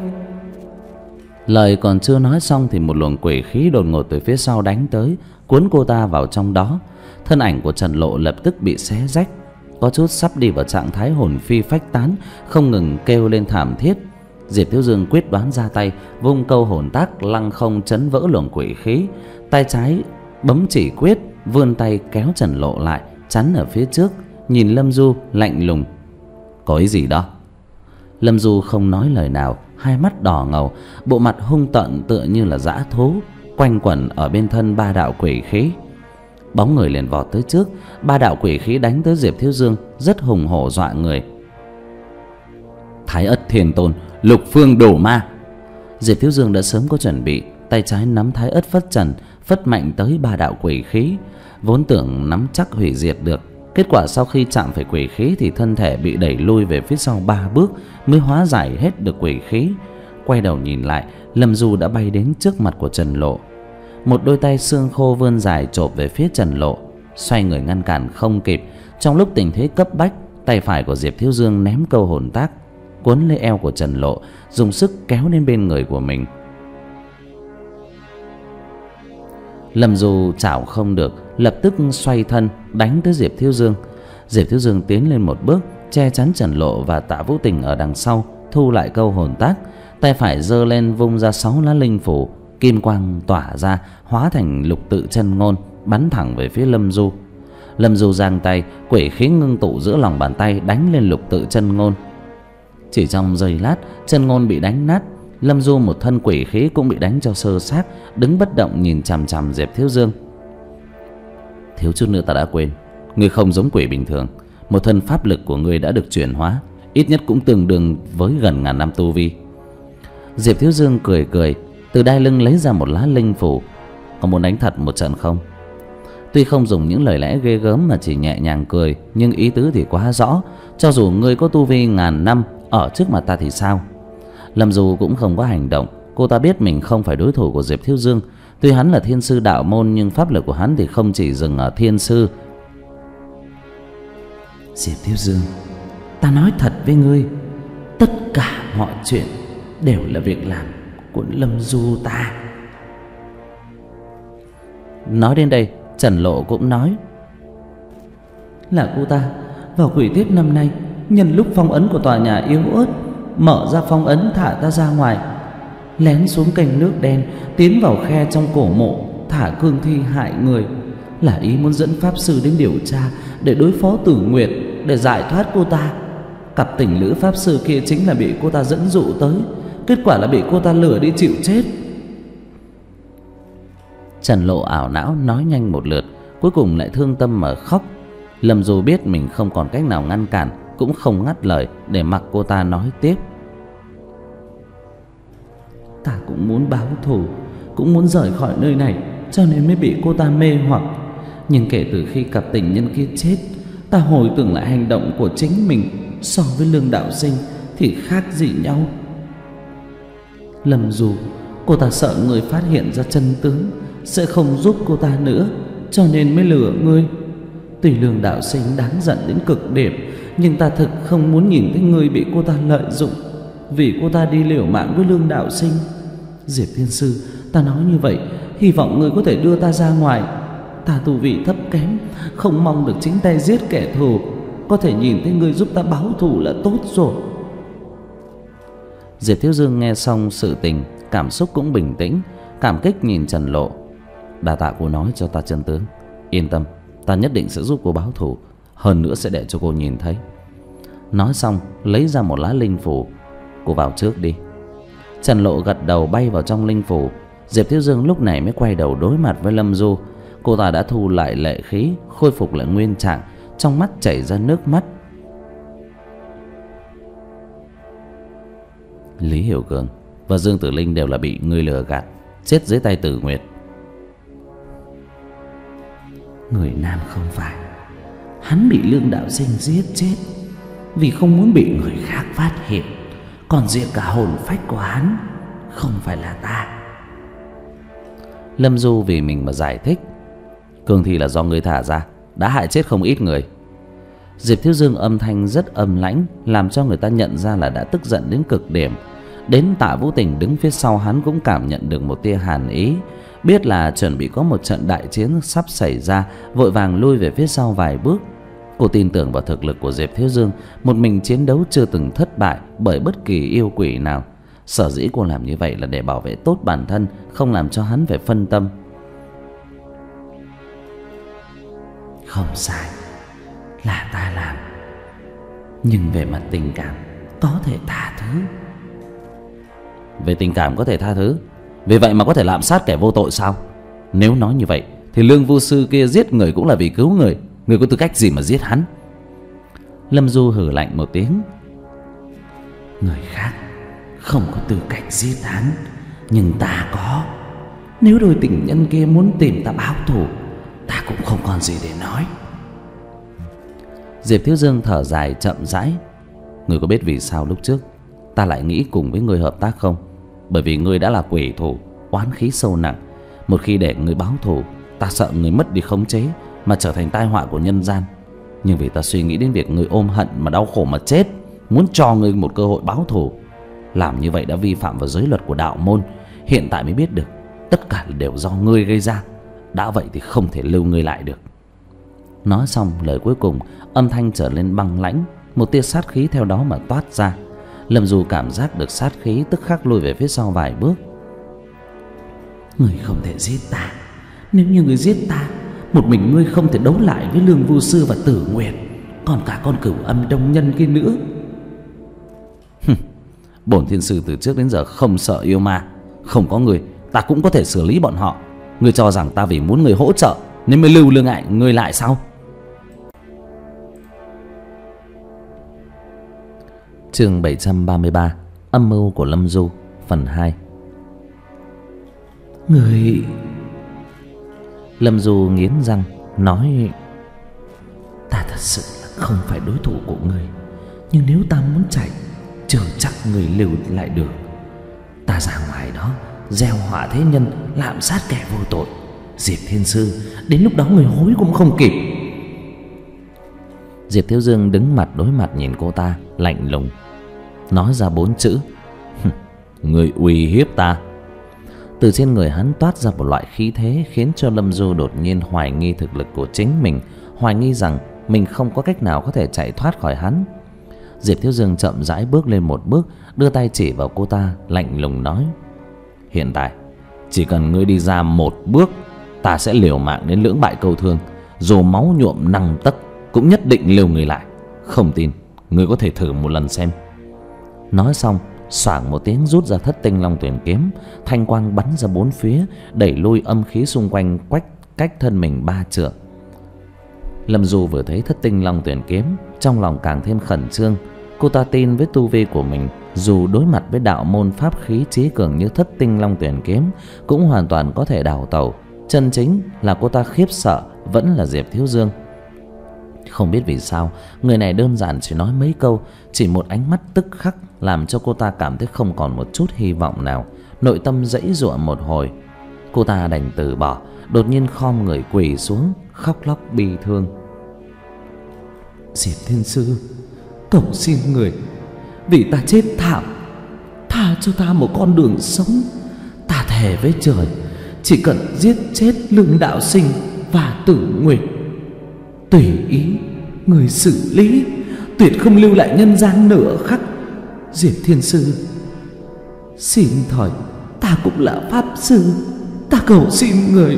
Lời còn chưa nói xong thì một luồng quỷ khí đột ngột từ phía sau đánh tới, cuốn cô ta vào trong đó. Thân ảnh của Trần Lộ lập tức bị xé rách, có chút sắp đi vào trạng thái hồn phi phách tán, không ngừng kêu lên thảm thiết. Diệp Thiếu Dương quyết đoán ra tay, vung câu hồn tác lăng không chấn vỡ luồng quỷ khí. Tay trái bấm chỉ quyết, vươn tay kéo Trần Lộ lại, chắn ở phía trước, nhìn Lâm Du lạnh lùng: có ý gì đó? Lâm Du không nói lời nào, hai mắt đỏ ngầu, bộ mặt hung tợn tựa như là dã thú, quanh quẩn ở bên thân ba đạo quỷ khí. Bóng người liền vọt tới trước, ba đạo quỷ khí đánh tới Diệp Thiếu Dương rất hùng hổ dọa người. Thái Ất Thiên Tôn, Lục Phương Đổ Ma. Diệp Thiếu Dương đã sớm có chuẩn bị, tay trái nắm Thái Ất Phất Trần, phất mạnh tới ba đạo quỷ khí. Vốn tưởng nắm chắc hủy diệt được, kết quả sau khi chạm phải quỷ khí thì thân thể bị đẩy lui về phía sau 3 bước mới hóa giải hết được quỷ khí. Quay đầu nhìn lại, Lâm Du đã bay đến trước mặt của Trần Lộ. Một đôi tay xương khô vươn dài chộp về phía Trần Lộ. Xoay người ngăn cản không kịp. Trong lúc tình thế cấp bách, tay phải của Diệp Thiếu Dương ném câu hồn tác, cuốn lấy eo của Trần Lộ, dùng sức kéo lên bên người của mình. Lâm Du chảo không được, lập tức xoay thân đánh tới Diệp Thiếu Dương. Diệp Thiếu Dương tiến lên một bước, che chắn Trần Lộ và Tạ Vũ Tình ở đằng sau, thu lại câu hồn tác. Tay phải giơ lên vung ra 6 lá linh phủ, kim quang tỏa ra, hóa thành lục tự chân ngôn, bắn thẳng về phía Lâm Du. Lâm Du giang tay, quỷ khí ngưng tụ giữa lòng bàn tay đánh lên lục tự chân ngôn. Chỉ trong giây lát, chân ngôn bị đánh nát. Lâm Du một thân quỷ khí cũng bị đánh cho sơ xác, đứng bất động nhìn chằm chằm Diệp Thiếu Dương. Thiếu chút nữa ta đã quên, ngươi không giống quỷ bình thường. Một thân pháp lực của ngươi đã được chuyển hóa, ít nhất cũng tương đương với gần ngàn năm tu vi. Diệp Thiếu Dương cười cười, từ đai lưng lấy ra một lá linh phủ. Có muốn đánh thật một trận không? Tuy không dùng những lời lẽ ghê gớm mà chỉ nhẹ nhàng cười, nhưng ý tứ thì quá rõ. Cho dù ngươi có tu vi ngàn năm ở trước mặt ta thì sao? Lâm Du cũng không có hành động. Cô ta biết mình không phải đối thủ của Diệp Thiếu Dương. Tuy hắn là thiên sư đạo môn, nhưng pháp lực của hắn thì không chỉ dừng ở thiên sư. Diệp Thiếu Dương, ta nói thật với ngươi, tất cả mọi chuyện đều là việc làm của Lâm Du ta. Nói đến đây, Trần Lộ cũng nói, là cô ta vào quỷ tiết năm nay, nhân lúc phong ấn của tòa nhà yếu ớt, mở ra phong ấn thả ta ra ngoài, lén xuống kênh nước đen, tiến vào khe trong cổ mộ, thả cương thi hại người, là ý muốn dẫn pháp sư đến điều tra để đối phó Tử Nguyệt, để giải thoát cô ta. Cặp tình lữ pháp sư kia chính là bị cô ta dẫn dụ tới, kết quả là bị cô ta lừa đi chịu chết. Trần Lộ ảo não nói nhanh một lượt, cuối cùng lại thương tâm mà khóc. Lâm Du biết mình không còn cách nào ngăn cản, cũng không ngắt lời để mặc cô ta nói tiếp. Ta cũng muốn báo thù, cũng muốn rời khỏi nơi này, cho nên mới bị cô ta mê hoặc. Nhưng kể từ khi cặp tình nhân kia chết, ta hồi tưởng lại hành động của chính mình so với Lương đạo sinh thì khác gì nhau. Lâm Du, cô ta sợ người phát hiện ra chân tướng sẽ không giúp cô ta nữa, cho nên mới lừa ngươi. Tuy Lương đạo sinh đáng giận đến cực điểm, nhưng ta thực không muốn nhìn thấy ngươi bị cô ta lợi dụng, vì cô ta đi liều mạng với Lương đạo sinh. Diệp thiên sư, ta nói như vậy, hy vọng ngươi có thể đưa ta ra ngoài. Ta tu vị thấp kém, không mong được chính tay giết kẻ thù, có thể nhìn thấy ngươi giúp ta báo thù là tốt rồi. Diệp Thiếu Dương nghe xong sự tình, cảm xúc cũng bình tĩnh, cảm kích nhìn Trần Lộ. Đa tạ cô nói cho ta chân tướng, yên tâm, ta nhất định sẽ giúp cô báo thù, hơn nữa sẽ để cho cô nhìn thấy. Nói xong lấy ra một lá linh phủ. Cô vào trước đi. Trần Lộ gật đầu bay vào trong linh phủ. Diệp Thiếu Dương lúc này mới quay đầu đối mặt với Lâm Du. Cô ta đã thu lại lệ khí, khôi phục lại nguyên trạng, trong mắt chảy ra nước mắt. Lý Hiểu Cường và Dương Tử Linh đều là bị ngươi lừa gạt, chết dưới tay Tử Nguyệt. Người nam không phải, hắn bị Lương đạo sinh giết chết vì không muốn bị người khác phát hiện, còn giết cả hồn phách của hắn không phải là ta. Lâm Du vì mình mà giải thích. Cường thì là do ngươi thả ra, đã hại chết không ít người. Diệp Thiếu Dương âm thanh rất âm lãnh, làm cho người ta nhận ra là đã tức giận đến cực điểm. Đến Tạ Vũ Tình đứng phía sau hắn cũng cảm nhận được một tia hàn ý, biết là chuẩn bị có một trận đại chiến sắp xảy ra, vội vàng lui về phía sau vài bước. Cô tin tưởng vào thực lực của Diệp Thiếu Dương, một mình chiến đấu chưa từng thất bại bởi bất kỳ yêu quỷ nào. Sở dĩ cô làm như vậy là để bảo vệ tốt bản thân, không làm cho hắn phải phân tâm. Không sai, là ta làm, nhưng về mặt tình cảm có thể tha thứ. Về tình cảm có thể tha thứ, vì vậy mà có thể lạm sát kẻ vô tội sao? Nếu nói như vậy thì Lương Vu sư kia giết người cũng là vì cứu người, người có tư cách gì mà giết hắn? Lâm Du hừ lạnh một tiếng. Người khác không có tư cách giết hắn, nhưng ta có. Nếu đôi tình nhân kia muốn tìm ta báo thù, ta cũng không còn gì để nói. Diệp Thiếu Dương thở dài chậm rãi. Người có biết vì sao lúc trước ta lại nghĩ cùng với người hợp tác không? Bởi vì ngươi đã là quỷ thủ, oán khí sâu nặng. Một khi để ngươi báo thù, ta sợ ngươi mất đi khống chế mà trở thành tai họa của nhân gian. Nhưng vì ta suy nghĩ đến việc ngươi ôm hận mà đau khổ mà chết, muốn cho ngươi một cơ hội báo thù. Làm như vậy đã vi phạm vào giới luật của đạo môn. Hiện tại mới biết được tất cả đều do ngươi gây ra. Đã vậy thì không thể lưu ngươi lại được. Nói xong lời cuối cùng, âm thanh trở lên băng lãnh, một tia sát khí theo đó mà toát ra. Lâm Du cảm giác được sát khí, tức khắc lùi về phía sau vài bước. Ngươi không thể giết ta. Nếu như ngươi giết ta, một mình ngươi không thể đấu lại với Lương Vu Sư và Tử Nguyệt, còn cả con Cửu Âm Đông Nhân kia nữa. Bổn thiên sư từ trước đến giờ không sợ yêu ma. Không có người, ta cũng có thể xử lý bọn họ. Ngươi cho rằng ta vì muốn người hỗ trợ nên mới lưu lương ngại ngươi lại sao? Chương 733, âm mưu của Lâm Du, phần 2. Người... Lâm Du nghiến răng nói: ta thật sự là không phải đối thủ của ngươi, nhưng nếu ta muốn chạy, chưa chắc người lưu lại được. Ta ra ngoài đó gieo họa thế nhân, lạm sát kẻ vô tội. Diệp Thiên Sư, đến lúc đó người hối cũng không kịp. Diệp Thiếu Dương đứng mặt đối mặt nhìn cô ta, lạnh lùng nói ra 4 chữ: người uy hiếp ta. Từ trên người hắn toát ra một loại khí thế khiến cho Lâm Du đột nhiên hoài nghi thực lực của chính mình, hoài nghi rằng mình không có cách nào có thể chạy thoát khỏi hắn. Diệp Thiếu Dương chậm rãi bước lên một bước, đưa tay chỉ vào cô ta, lạnh lùng nói: hiện tại chỉ cần ngươi đi ra một bước, ta sẽ liều mạng đến lưỡng bại câu thương, dù máu nhuộm năng tấc cũng nhất định lưu người lại. Không tin, ngươi có thể thử một lần xem. Nói xong, xoảng một tiếng rút ra Thất Tinh Long Tuyển kiếm, thanh quang bắn ra 4 phía, đẩy lui âm khí xung quanh cách thân mình 3 trượng. Lâm Du vừa thấy Thất Tinh Long Tuyển kiếm, trong lòng càng thêm khẩn trương. Cô ta tin với tu vi của mình, dù đối mặt với đạo môn pháp khí chí cường như Thất Tinh Long Tuyển kiếm, cũng hoàn toàn có thể đào tẩu. Chân chính là cô ta khiếp sợ vẫn là Diệp Thiếu Dương. Không biết vì sao, người này đơn giản chỉ nói mấy câu, chỉ một ánh mắt tức khắc làm cho cô ta cảm thấy không còn một chút hy vọng nào. Nội tâm giãy giụa một hồi, cô ta đành từ bỏ, đột nhiên khom người quỳ xuống, khóc lóc bi thương. Diệp Thiên Sư, cầu xin người, vì ta chết thảm, tha cho ta một con đường sống. Ta thề với trời, chỉ cần giết chết Lương Đạo Sinh và Tử Nguyệt, tùy ý người xử lý, tuyệt không lưu lại nhân gian nửa khắc. Diệp Thiên Sư, xin thời, ta cũng là pháp sư, ta cầu xin người.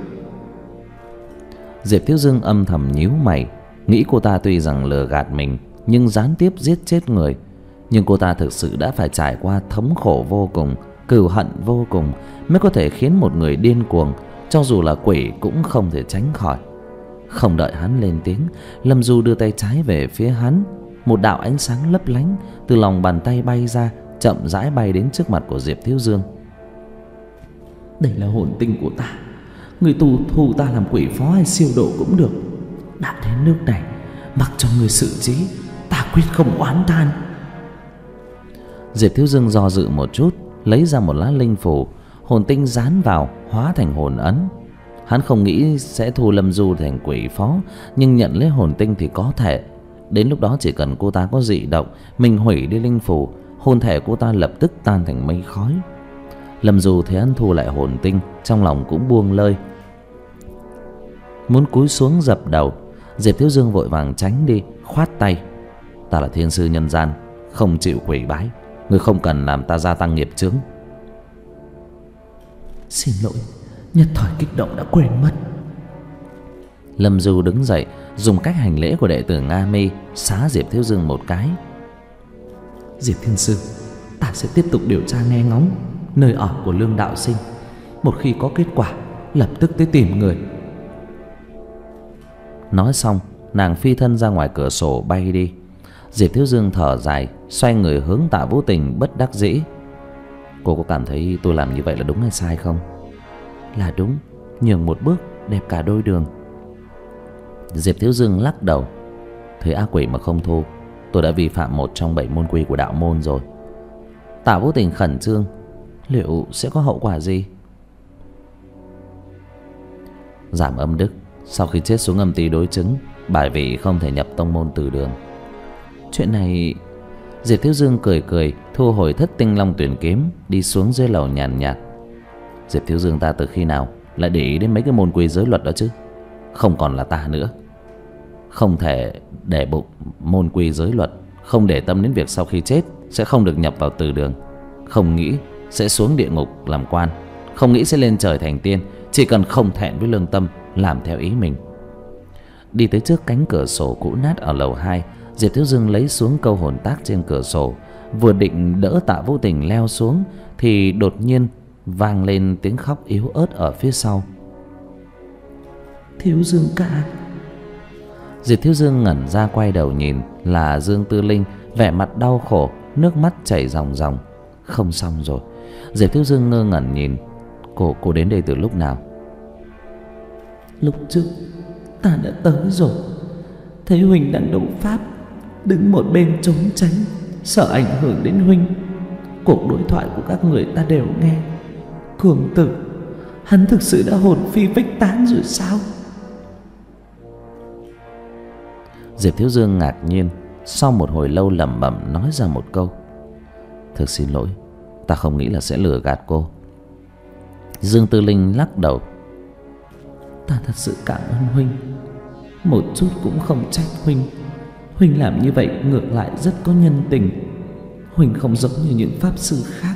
Diệp Thiếu Dương âm thầm nhíu mày, nghĩ cô ta tuy rằng lừa gạt mình nhưng gián tiếp giết chết người. Nhưng cô ta thực sự đã phải trải qua thống khổ vô cùng, cừu hận vô cùng, mới có thể khiến một người điên cuồng, cho dù là quỷ cũng không thể tránh khỏi. Không đợi hắn lên tiếng, Lâm Du đưa tay trái về phía hắn. Một đạo ánh sáng lấp lánh từ lòng bàn tay bay ra, chậm rãi bay đến trước mặt của Diệp Thiếu Dương. Đây là hồn tinh của ta, người thu ta làm quỷ phó hay siêu độ cũng được. Đã đến nước này, mặc cho người xử trí, ta quyết không oán than. Diệp Thiếu Dương do dự một chút, lấy ra một lá linh phù, hồn tinh dán vào hóa thành hồn ấn. Hắn không nghĩ sẽ thu Lâm Du thành quỷ phó, nhưng nhận lấy hồn tinh thì có thể. Đến lúc đó chỉ cần cô ta có dị động, mình hủy đi linh phù, hồn thể cô ta lập tức tan thành mây khói. Lâm Du thấy hắn thu lại hồn tinh, trong lòng cũng buông lơi, muốn cúi xuống dập đầu. Diệp Thiếu Dương vội vàng tránh đi, khoát tay: ta là thiên sư nhân gian, không chịu quỷ bái, ngươi không cần làm ta gia tăng nghiệp chướng. Xin lỗi, nhất thời kích động đã quên mất. Lâm Du đứng dậy, dùng cách hành lễ của đệ tử Nga Mi xá Diệp Thiếu Dương một cái. Diệp Thiên Sư, ta sẽ tiếp tục điều tra nghe ngóng nơi ở của Lương Đạo Sinh. Một khi có kết quả, lập tức tới tìm người. Nói xong, nàng phi thân ra ngoài cửa sổ bay đi. Diệp Thiếu Dương thở dài, xoay người hướng Tạ Vũ Tình bất đắc dĩ. Cô có cảm thấy tôi làm như vậy là đúng hay sai không? Là đúng, nhường một bước đẹp cả đôi đường. Diệp Thiếu Dương lắc đầu. Thấy ác quỷ mà không thu, tôi đã vi phạm một trong 7 môn quy của đạo môn rồi. Tạ Vũ Tình khẩn trương. liệu sẽ có hậu quả gì? Giảm âm đức, sau khi chết xuống âm ty đối chứng, bài vị không thể nhập tông môn Từ Đường. Chuyện này... Diệp Thiếu Dương cười cười, thu hồi Thất Tinh Long Tuyển kiếm, đi xuống dưới lầu nhàn nhạt. Diệp Thiếu Dương ta từ khi nào lại để ý đến mấy cái môn quy giới luật đó chứ? Không còn là ta nữa. Không thể để bụng môn quy giới luật, không để tâm đến việc sau khi chết sẽ không được nhập vào Từ Đường, không nghĩ sẽ xuống địa ngục làm quan, không nghĩ sẽ lên trời thành tiên. Chỉ cần không thẹn với lương tâm, làm theo ý mình. Đi tới trước cánh cửa sổ cũ nát ở lầu 2, Diệp Thiếu Dương lấy xuống câu hồn tác trên cửa sổ, vừa định đỡ Tạ Vô Tình leo xuống thì đột nhiên vang lên tiếng khóc yếu ớt ở phía sau. Thiếu Dương ca. Diệp Thiếu Dương ngẩn ra quay đầu nhìn, là Dương Tư Linh, vẻ mặt đau khổ, nước mắt chảy ròng ròng. Không xong rồi. Diệp Thiếu Dương ngơ ngẩn nhìn. Cô đến đây từ lúc nào? Lúc trước ta đã tới rồi. Thấy Huynh đang đấu pháp, đứng một bên trốn tránh, sợ ảnh hưởng đến Huynh. Cuộc đối thoại của các người ta đều nghe. Cường tử, hắn thực sự đã hồn phi phách tán rồi sao? Diệp Thiếu Dương ngạc nhiên, sau một hồi lâu lẩm bẩm nói ra một câu: Thực xin lỗi, ta không nghĩ là sẽ lừa gạt cô. Dương Tư Linh lắc đầu: Ta thật sự cảm ơn Huynh, một chút cũng không trách Huynh. Huynh làm như vậy ngược lại rất có nhân tình. Huynh không giống như những pháp sư khác.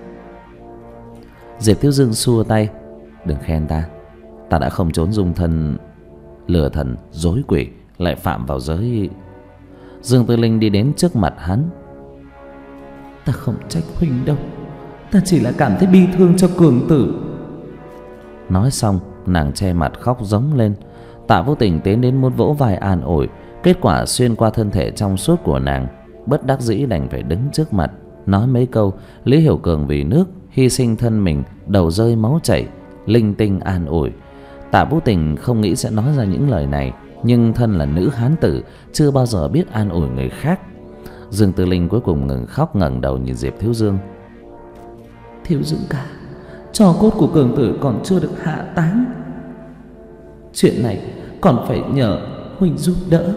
Diệp Thiếu Dương xua tay: Đừng khen ta. Ta đã không trốn dung thân, lừa thần dối quỷ, lại phạm vào giới. Dương Tư Linh đi đến trước mặt hắn: Ta không trách Huynh đâu, ta chỉ là cảm thấy bi thương cho Cường tử. Nói xong nàng che mặt khóc rống lên. Tạ Vô Tình tiến đến muốn vỗ vai an ủi, kết quả xuyên qua thân thể trong suốt của nàng, bất đắc dĩ đành phải đứng trước mặt nói mấy câu Lý Hiểu Cường vì nước hy sinh thân mình, đầu rơi máu chảy, linh tinh an ủi. Tạ Vô Tình không nghĩ sẽ nói ra những lời này, nhưng thân là nữ hán tử, chưa bao giờ biết an ủi người khác. Dương Tư Linh cuối cùng ngừng khóc, ngẩng đầu nhìn Diệp Thiếu Dương: Thiếu Dương ca, tro cốt của Cường tử còn chưa được hạ táng. Chuyện này còn phải nhờ Huynh giúp đỡ.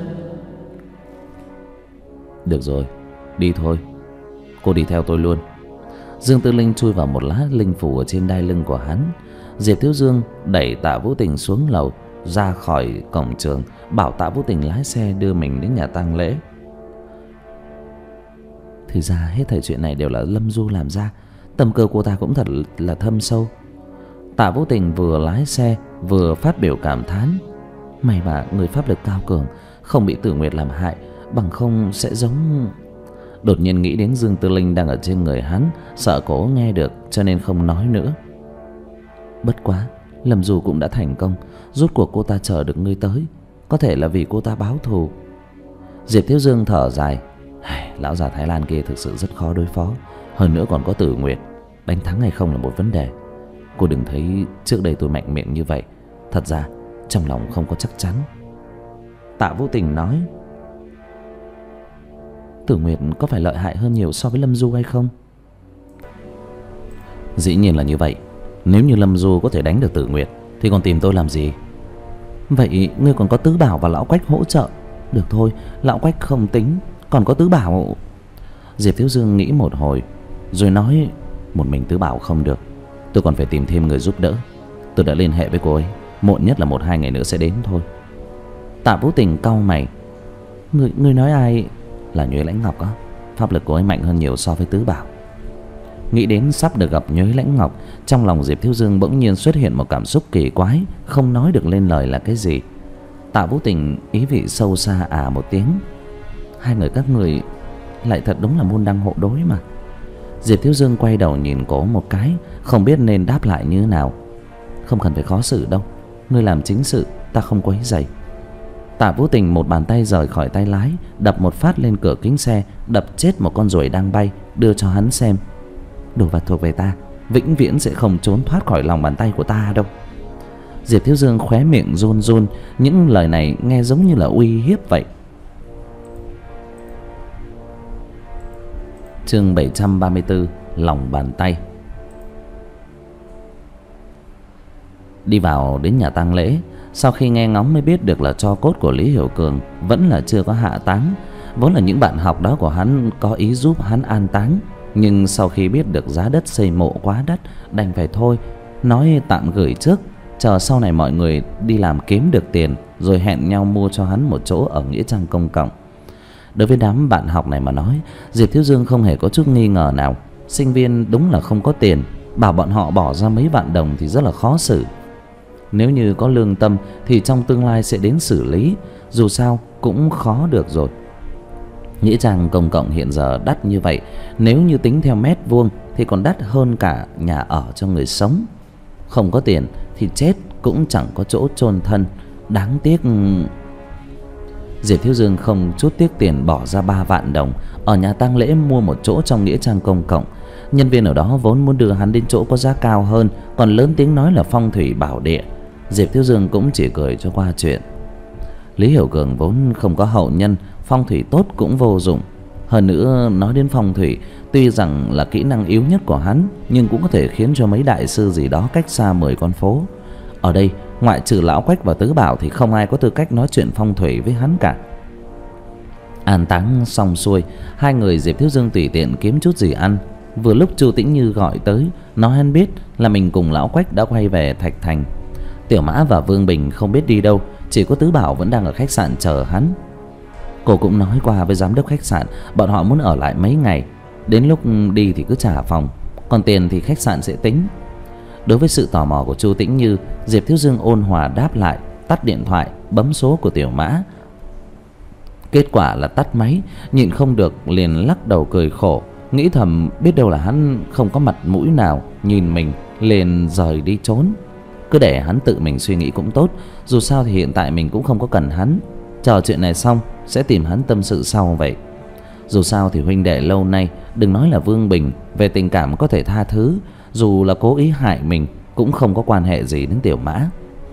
Được rồi, đi thôi. Cô đi theo tôi luôn. Dương Tư Linh chui vào một lá linh phủ ở trên đai lưng của hắn. Diệp Thiếu Dương đẩy Tạ Vũ Tình xuống lầu, ra khỏi cổng trường, bảo Tạ Vũ Tình lái xe đưa mình đến nhà tang lễ. Thì ra hết thảy chuyện này đều là Lâm Du làm ra. Tâm cơ cô ta cũng thật là thâm sâu. Tạ Vũ Tình vừa lái xe vừa phát biểu cảm thán: May mà người pháp lực cao cường, không bị Tử Nguyệt làm hại, bằng không sẽ giống... Đột nhiên nghĩ đến Dương Tư Linh đang ở trên người hắn, sợ cổ nghe được cho nên không nói nữa. Bất quá Lâm Du cũng đã thành công, rốt cuộc cô ta chờ được ngươi tới, có thể là vì cô ta báo thù. Diệp Thiếu Dương thở dài: Lão già Thái Lan kia thực sự rất khó đối phó, hơn nữa còn có Tử Nguyệt, đánh thắng hay không là một vấn đề. Cô đừng thấy trước đây tôi mạnh miệng như vậy, thật ra trong lòng không có chắc chắn. Tạ Vũ Tình nói: Tử Nguyệt có phải lợi hại hơn nhiều so với Lâm Du hay không? Dĩ nhiên là như vậy. Nếu như Lâm Du có thể đánh được Tử Nguyệt thì còn tìm tôi làm gì? Vậy ngươi còn có Tứ Bảo và Lão Quách hỗ trợ. Được thôi, Lão Quách không tính, còn có Tứ Bảo. Diệp Thiếu Dương nghĩ một hồi rồi nói: Một mình Tứ Bảo không được, tôi còn phải tìm thêm người giúp đỡ. Tôi đã liên hệ với cô ấy, muộn nhất là 1-2 ngày nữa sẽ đến thôi. Tạ Vũ Tình cau mày: Ngươi nói ai? Là Nhuế Lãnh Ngọc á. Pháp lực cô ấy mạnh hơn nhiều so với Tứ Bảo. Nghĩ đến sắp được gặp Nhuế Lãnh Ngọc, trong lòng Diệp Thiếu Dương bỗng nhiên xuất hiện một cảm xúc kỳ quái, không nói được lên lời là cái gì. Tạ Vũ Tình ý vị sâu xa một tiếng: Hai người các người lại thật đúng là môn đăng hộ đối mà. Diệp Thiếu Dương quay đầu nhìn cổ một cái, không biết nên đáp lại như thế nào. Không cần phải khó xử đâu, ngươi làm chính sự, ta không quấy rầy. Tạ Vũ Tình một bàn tay rời khỏi tay lái, đập một phát lên cửa kính xe, đập chết một con ruồi đang bay, đưa cho hắn xem: Đồ vật thuộc về ta, vĩnh viễn sẽ không trốn thoát khỏi lòng bàn tay của ta đâu. Diệp Thiếu Dương khóe miệng run run, những lời này nghe giống như là uy hiếp vậy. Chương 734: Lòng bàn tay. Đi vào đến nhà tang lễ, sau khi nghe ngóng mới biết được là tro cốt của Lý Hiểu Cường vẫn là chưa có hạ táng. Vốn là những bạn học đó của hắn có ý giúp hắn an táng, nhưng sau khi biết được giá đất xây mộ quá đắt, đành phải thôi, nói tạm gửi trước, chờ sau này mọi người đi làm kiếm được tiền rồi hẹn nhau mua cho hắn một chỗ ở nghĩa trang công cộng. Đối với đám bạn học này mà nói, Diệp Thiếu Dương không hề có chút nghi ngờ nào. Sinh viên đúng là không có tiền, bảo bọn họ bỏ ra mấy vạn đồng thì rất là khó xử. Nếu như có lương tâm thì trong tương lai sẽ đến xử lý, dù sao cũng khó được rồi. Nghĩa trang công cộng hiện giờ đắt như vậy, nếu như tính theo mét vuông thì còn đắt hơn cả nhà ở cho người sống. Không có tiền thì chết cũng chẳng có chỗ chôn thân, đáng tiếc. Diệp Thiếu Dương không chút tiếc tiền bỏ ra 3 vạn đồng ở nhà tang lễ mua một chỗ trong nghĩa trang công cộng. Nhân viên ở đó vốn muốn đưa hắn đến chỗ có giá cao hơn, còn lớn tiếng nói là phong thủy bảo địa. Diệp Thiếu Dương cũng chỉ cười cho qua chuyện. Lý Hiểu Cường vốn không có hậu nhân, phong thủy tốt cũng vô dụng. Hơn nữa, nói đến phong thủy, tuy rằng là kỹ năng yếu nhất của hắn, nhưng cũng có thể khiến cho mấy đại sư gì đó cách xa 10 con phố. Ở đây, ngoại trừ Lão Quách và Tứ Bảo thì không ai có tư cách nói chuyện phong thủy với hắn cả. An táng xong xuôi, hai người Diệp Thiếu Dương tùy tiện kiếm chút gì ăn. Vừa lúc Chu Tĩnh Như gọi tới, nói hắn biết là mình cùng Lão Quách đã quay về Thạch Thành. Tiểu Mã và Vương Bình không biết đi đâu, chỉ có Tứ Bảo vẫn đang ở khách sạn chờ hắn. Cô cũng nói qua với giám đốc khách sạn, bọn họ muốn ở lại mấy ngày, đến lúc đi thì cứ trả phòng, còn tiền thì khách sạn sẽ tính. Đối với sự tò mò của Chu Tĩnh Như, Diệp Thiếu Dương ôn hòa đáp lại, tắt điện thoại, bấm số của Tiểu Mã. Kết quả là tắt máy, nhịn không được liền lắc đầu cười khổ, nghĩ thầm biết đâu là hắn không có mặt mũi nào nhìn mình, liền rời đi trốn. Cứ để hắn tự mình suy nghĩ cũng tốt, dù sao thì hiện tại mình cũng không có cần hắn. Chờ chuyện này xong sẽ tìm hắn tâm sự sau vậy. Dù sao thì huynh đệ lâu nay, đừng nói là Vương Bình, về tình cảm có thể tha thứ, dù là cố ý hại mình cũng không có quan hệ gì đến Tiểu Mã.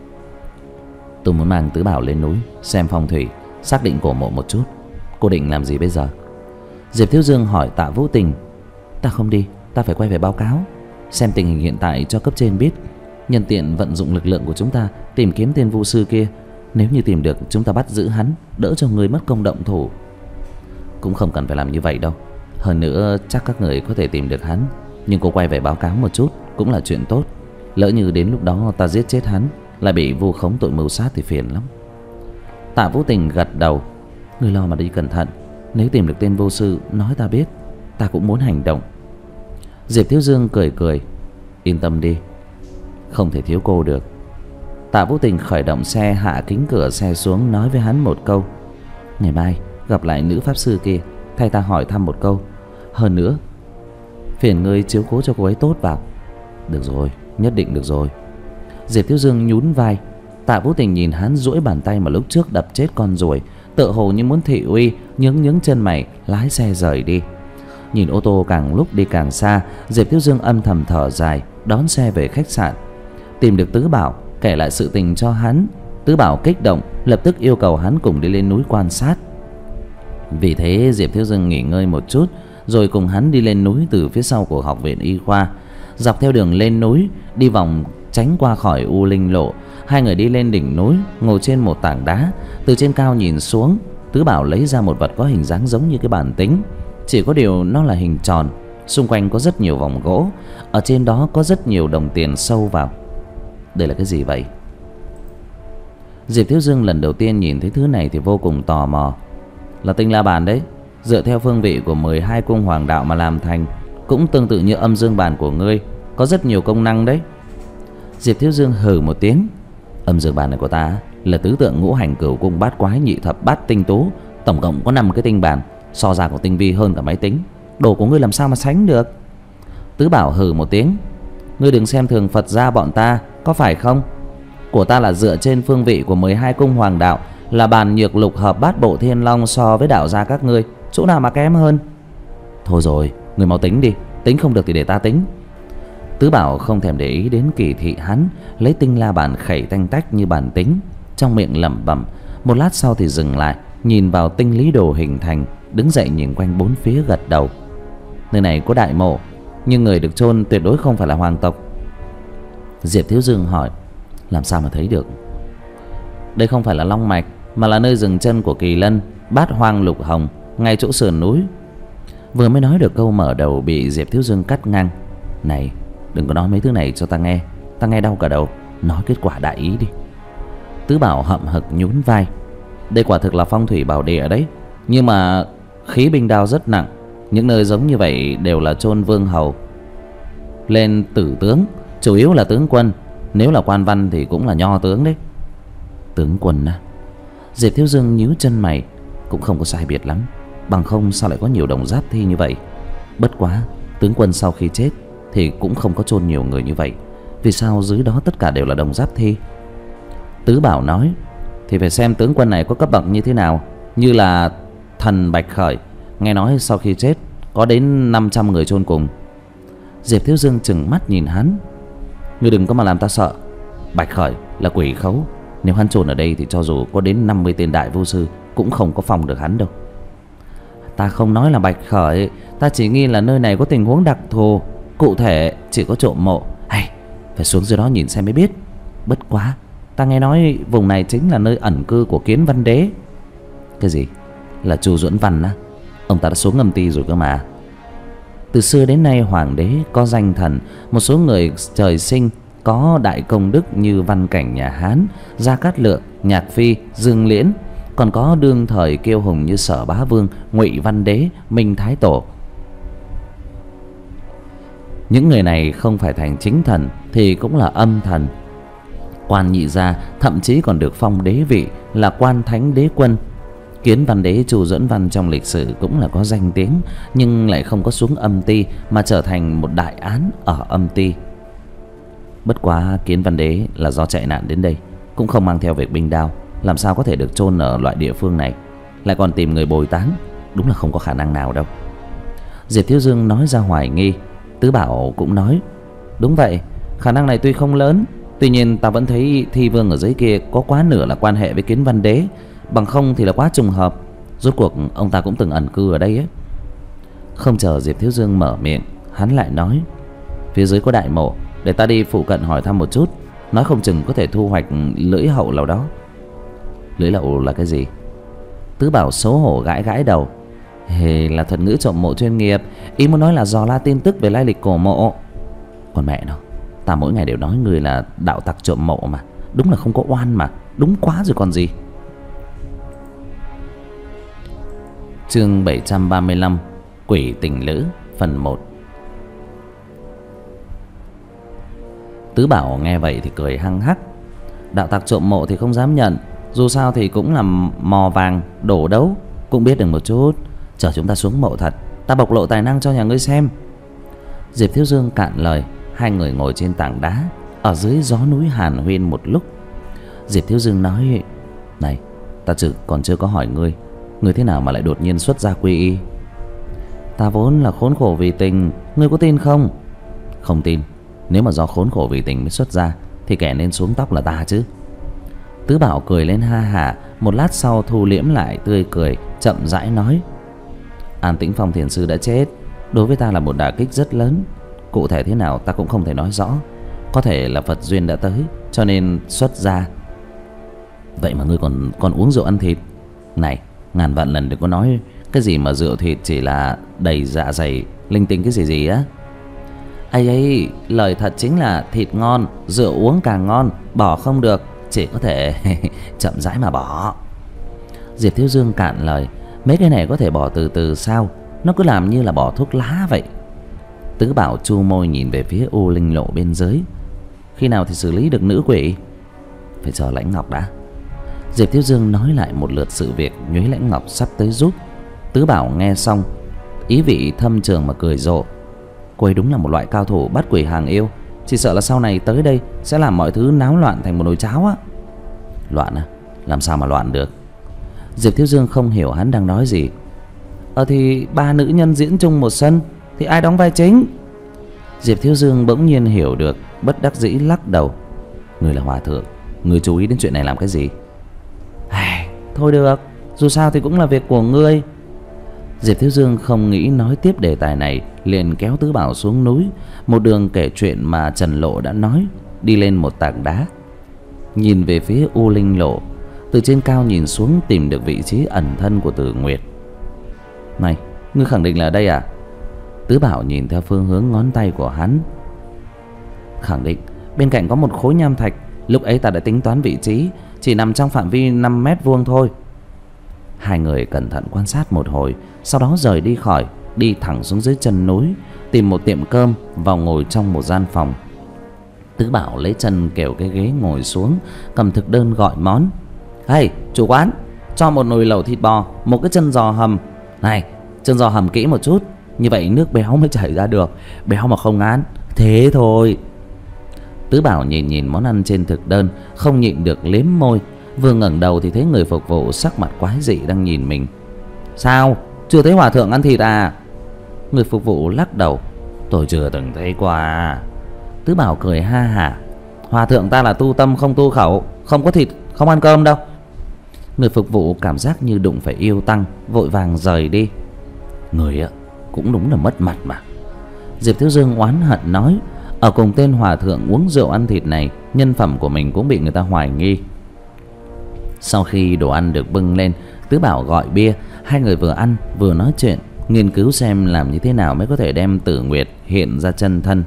Tôi muốn mang Tứ Bảo lên núi xem phong thủy, xác định cổ mộ một chút. Cô định làm gì bây giờ? Diệp Thiếu Dương hỏi Tạ Vũ Tình. Ta không đi, ta phải quay về báo cáo, xem tình hình hiện tại cho cấp trên biết, nhân tiện vận dụng lực lượng của chúng ta tìm kiếm tên vu sư kia. Nếu như tìm được, chúng ta bắt giữ hắn, đỡ cho người mất công động thủ. Cũng không cần phải làm như vậy đâu. Hơn nữa chắc các người có thể tìm được hắn, nhưng cô quay về báo cáo một chút cũng là chuyện tốt. Lỡ như đến lúc đó ta giết chết hắn, lại bị vu khống tội mưu sát thì phiền lắm. Tạ Vũ Tình gật đầu. Người lo mà đi cẩn thận, nếu tìm được tên vô sư nói ta biết, ta cũng muốn hành động. Diệp Thiếu Dương cười cười. Yên tâm đi, không thể thiếu cô được. Tạ Vũ Tình khởi động xe, hạ kính cửa xe xuống, nói với hắn một câu. Ngày mai gặp lại nữ pháp sư kia, thay ta hỏi thăm một câu. Hơn nữa, phiền ngươi chiếu cố cho cô ấy tốt vào. Được rồi, nhất định được rồi. Diệp Thiếu Dương nhún vai. Tạ Vũ Tình nhìn hắn duỗi bàn tay mà lúc trước đập chết con ruồi, tựa hồ như muốn thị uy, nhướng chân mày, lái xe rời đi. Nhìn ô tô càng lúc đi càng xa, Diệp Thiếu Dương âm thầm thở dài, đón xe về khách sạn. Tìm được Tứ Bảo, kể lại sự tình cho hắn. Tứ Bảo kích động, lập tức yêu cầu hắn cùng đi lên núi quan sát. Vì thế Diệp Thiếu Dương nghỉ ngơi một chút, rồi cùng hắn đi lên núi từ phía sau của học viện y khoa. Dọc theo đường lên núi, đi vòng tránh qua khỏi U Linh Lộ, hai người đi lên đỉnh núi, ngồi trên một tảng đá. Từ trên cao nhìn xuống, Tứ Bảo lấy ra một vật có hình dáng giống như cái bàn tính, chỉ có điều nó là hình tròn, xung quanh có rất nhiều vòng gỗ, ở trên đó có rất nhiều đồng tiền sâu vào. Đây là cái gì vậy? Diệp Thiếu Dương lần đầu tiên nhìn thấy thứ này thì vô cùng tò mò. Là tinh la bàn đấy, dựa theo phương vị của 12 cung hoàng đạo mà làm thành, cũng tương tự như âm dương bàn của ngươi, có rất nhiều công năng đấy. Diệp Thiếu Dương hừ một tiếng. Âm dương bàn này của ta là tứ tượng ngũ hành cửu cung bát quái nhị thập bát tinh tú, tổng cộng có 5 cái tinh bàn, so ra còn tinh vi hơn cả máy tính. Đồ của ngươi làm sao mà sánh được? Tứ Bảo hừ một tiếng. Ngươi đừng xem thường Phật gia bọn ta, có phải không? Của ta là dựa trên phương vị của 12 cung hoàng đạo, là bàn nhược lục hợp bát bộ thiên long, so với đạo gia các ngươi chỗ nào mà kém hơn? Thôi rồi, ngươi mau tính đi, tính không được thì để ta tính. Tứ Bảo không thèm để ý đến kỳ thị hắn, lấy tinh la bàn khẩy tanh tách như bàn tính, trong miệng lẩm bẩm. Một lát sau thì dừng lại, nhìn vào tinh lý đồ hình thành, đứng dậy nhìn quanh bốn phía gật đầu. Nơi này có đại mộ, nhưng người được chôn tuyệt đối không phải là hoàng tộc. Diệp Thiếu Dương hỏi. Làm sao mà thấy được? Đây không phải là long mạch, mà là nơi dừng chân của kỳ lân Bát Hoang Lục Hồng, ngay chỗ sườn núi. Vừa mới nói được câu mở đầu bị Diệp Thiếu Dương cắt ngang. Này, đừng có nói mấy thứ này cho ta nghe, ta nghe đau cả đầu. Nói kết quả đại ý đi. Tứ Bảo hậm hực nhún vai. Đây quả thực là phong thủy bảo địa đấy, nhưng mà khí binh đao rất nặng. Những nơi giống như vậy đều là chôn vương hầu lên tử tướng, chủ yếu là tướng quân. Nếu là quan văn thì cũng là nho tướng đấy. Tướng quân à? Diệp Thiếu Dương nhíu chân mày. Cũng không có sai biệt lắm, bằng không sao lại có nhiều đồng giáp thi như vậy. Bất quá tướng quân sau khi chết thì cũng không có chôn nhiều người như vậy. Vì sao dưới đó tất cả đều là đồng giáp thi? Tứ Bảo nói, thì phải xem tướng quân này có cấp bậc như thế nào. Như là thần Bạch Khởi, nghe nói sau khi chết có đến 500 người chôn cùng. Diệp Thiếu Dương trừng mắt nhìn hắn. Ngươi đừng có mà làm ta sợ. Bạch Khởi là quỷ khấu, nếu hắn chôn ở đây thì cho dù có đến 50 tên đại vô sư cũng không có phòng được hắn đâu. Ta không nói là Bạch Khởi, ta chỉ nghi là nơi này có tình huống đặc thù. Cụ thể chỉ có trộm mộ. Hay, phải xuống dưới đó nhìn xem mới biết. Bất quá ta nghe nói vùng này chính là nơi ẩn cư của Kiến Văn Đế. Cái gì? Là Chu Duẫn Văn á? Ông ta đã xuống âm ty rồi cơ mà. Từ xưa đến nay hoàng đế có danh thần. Một số người trời sinh có đại công đức như Văn Cảnh nhà Hán, Gia Cát Lượng, Nhạc Phi, Dương Liễn. Còn có đương thời kiêu hùng như Sở Bá Vương, Ngụy Văn Đế, Minh Thái Tổ. Những người này không phải thành chính thần thì cũng là âm thần. Quan nhị gia thậm chí còn được phong đế vị là Quan Thánh Đế Quân. Kiến Văn Đế Chu Duẫn Văn trong lịch sử cũng là có danh tiếng, nhưng lại không có xuống âm ty mà trở thành một đại án ở âm ty. Bất quá Kiến Văn Đế là do chạy nạn đến đây, cũng không mang theo việc binh đao, làm sao có thể được chôn ở loại địa phương này, lại còn tìm người bồi táng, đúng là không có khả năng nào đâu. Diệp Thiếu Dương nói ra hoài nghi. Tứ Bảo cũng nói, đúng vậy, khả năng này tuy không lớn, tuy nhiên ta vẫn thấy thi vương ở dưới kia có quá nửa là quan hệ với Kiến Văn Đế, bằng không thì là quá trùng hợp. Rốt cuộc ông ta cũng từng ẩn cư ở đây ấy. Không chờ Diệp Thiếu Dương mở miệng, hắn lại nói, phía dưới có đại mộ, để ta đi phụ cận hỏi thăm một chút, nói không chừng có thể thu hoạch lưỡi hậu nào đó. Lưỡi lậu là cái gì? Tứ Bảo xấu hổ gãi gãi đầu. Hề, là thuật ngữ trộm mộ chuyên nghiệp. Ý muốn nói là dò la tin tức về lai lịch cổ mộ. Còn mẹ nó, ta mỗi ngày đều nói người là đạo tặc trộm mộ mà. Đúng là không có oan mà. Đúng quá rồi còn gì. Chương 735 Quỷ Tình Lữ phần 1. Tứ Bảo nghe vậy thì cười hăng hắc. Đạo tặc trộm mộ thì không dám nhận, dù sao thì cũng là mò vàng đổ đấu, cũng biết được một chút. Chờ chúng ta xuống mộ thật, ta bộc lộ tài năng cho nhà ngươi xem. Diệp Thiếu Dương cạn lời. Hai người ngồi trên tảng đá ở dưới gió núi hàn huyên một lúc. Diệp Thiếu Dương nói, này, ta còn chưa có hỏi ngươi, ngươi thế nào mà lại đột nhiên xuất gia quy y? Ta vốn là khốn khổ vì tình, ngươi có tin không? Không tin. Nếu mà do khốn khổ vì tình mới xuất gia thì kẻ nên xuống tóc là ta chứ. Tứ Bảo cười lên ha hả. Một lát sau thu liễm lại tươi cười, chậm rãi nói, An Tĩnh Phong thiền sư đã chết, đối với ta là một đả kích rất lớn. Cụ thể thế nào ta cũng không thể nói rõ. Có thể là Phật duyên đã tới cho nên xuất gia. Vậy mà ngươi còn uống rượu ăn thịt. Này, ngàn vạn lần đừng có nói cái gì mà rượu thịt chỉ là đầy dạ dày linh tinh cái gì á. Ấy, lời thật chính là thịt ngon, rượu uống càng ngon, bỏ không được, chỉ có thể chậm rãi mà bỏ. Diệp Thiếu Dương cạn lời, mấy cái này có thể bỏ từ từ sao? Nó cứ làm như là bỏ thuốc lá vậy. Tứ Bảo chu môi nhìn về phía U Linh Lộ bên dưới. Khi nào thì xử lý được nữ quỷ? Phải chờ Lãnh Ngọc đã. Diệp Thiếu Dương nói lại một lượt sự việc Nhuế Lãnh Ngọc sắp tới giúp. Tứ Bảo nghe xong, ý vị thâm trường mà cười rộ. Cô ấy đúng là một loại cao thủ bắt quỷ hàng yêu. Chỉ sợ là sau này tới đây sẽ làm mọi thứ náo loạn thành một nồi cháo á. Loạn à? Làm sao mà loạn được? Diệp Thiếu Dương không hiểu hắn đang nói gì. Thì ba nữ nhân diễn chung một sân thì ai đóng vai chính? Diệp Thiếu Dương bỗng nhiên hiểu được, bất đắc dĩ lắc đầu. Người là hòa thượng, người chú ý đến chuyện này làm cái gì? Thôi được, dù sao thì cũng là việc của ngươi. Diệp Thiếu Dương không nghĩ nói tiếp đề tài này, liền kéo Tứ Bảo xuống núi, một đường kể chuyện mà Trần Lộ đã nói, đi lên một tảng đá. nhìn về phía U Linh Lộ. Từ trên cao nhìn xuống tìm được vị trí ẩn thân của Tử Nguyệt. Này, ngươi khẳng định là đây à? Tứ Bảo nhìn theo phương hướng ngón tay của hắn. Khẳng định. Bên cạnh có một khối nham thạch. Lúc ấy ta đã tính toán vị trí, chỉ nằm trong phạm vi 5 mét vuông thôi. Hai người cẩn thận quan sát một hồi, sau đó rời đi khỏi, đi thẳng xuống dưới chân núi, tìm một tiệm cơm, vào ngồi trong một gian phòng. Tứ Bảo lấy chân kêu cái ghế ngồi xuống, cầm thực đơn gọi món. Hey, chủ quán, cho một nồi lẩu thịt bò, một cái chân giò hầm. Này, chân giò hầm kỹ một chút, như vậy nước béo mới chảy ra được. Béo mà không ngán, thế thôi. Tứ Bảo nhìn món ăn trên thực đơn, không nhịn được liếm môi. Vừa ngẩng đầu thì thấy người phục vụ sắc mặt quái dị đang nhìn mình. Sao, chưa thấy hòa thượng ăn thịt à? Người phục vụ lắc đầu. Tôi chưa từng thấy qua. Tứ Bảo cười ha hả. Hòa thượng ta là tu tâm không tu khẩu, không có thịt, không ăn cơm đâu. Người phục vụ cảm giác như đụng phải yêu tăng, vội vàng rời đi. Người cũng đúng là mất mặt mà. Diệp Thiếu Dương oán hận nói. Ở cùng tên hòa thượng uống rượu ăn thịt này, nhân phẩm của mình cũng bị người ta hoài nghi. Sau khi đồ ăn được bưng lên, Tứ Bảo gọi bia. Hai người vừa ăn vừa nói chuyện, nghiên cứu xem làm như thế nào mới có thể đem Tử Nguyệt hiện ra chân thân.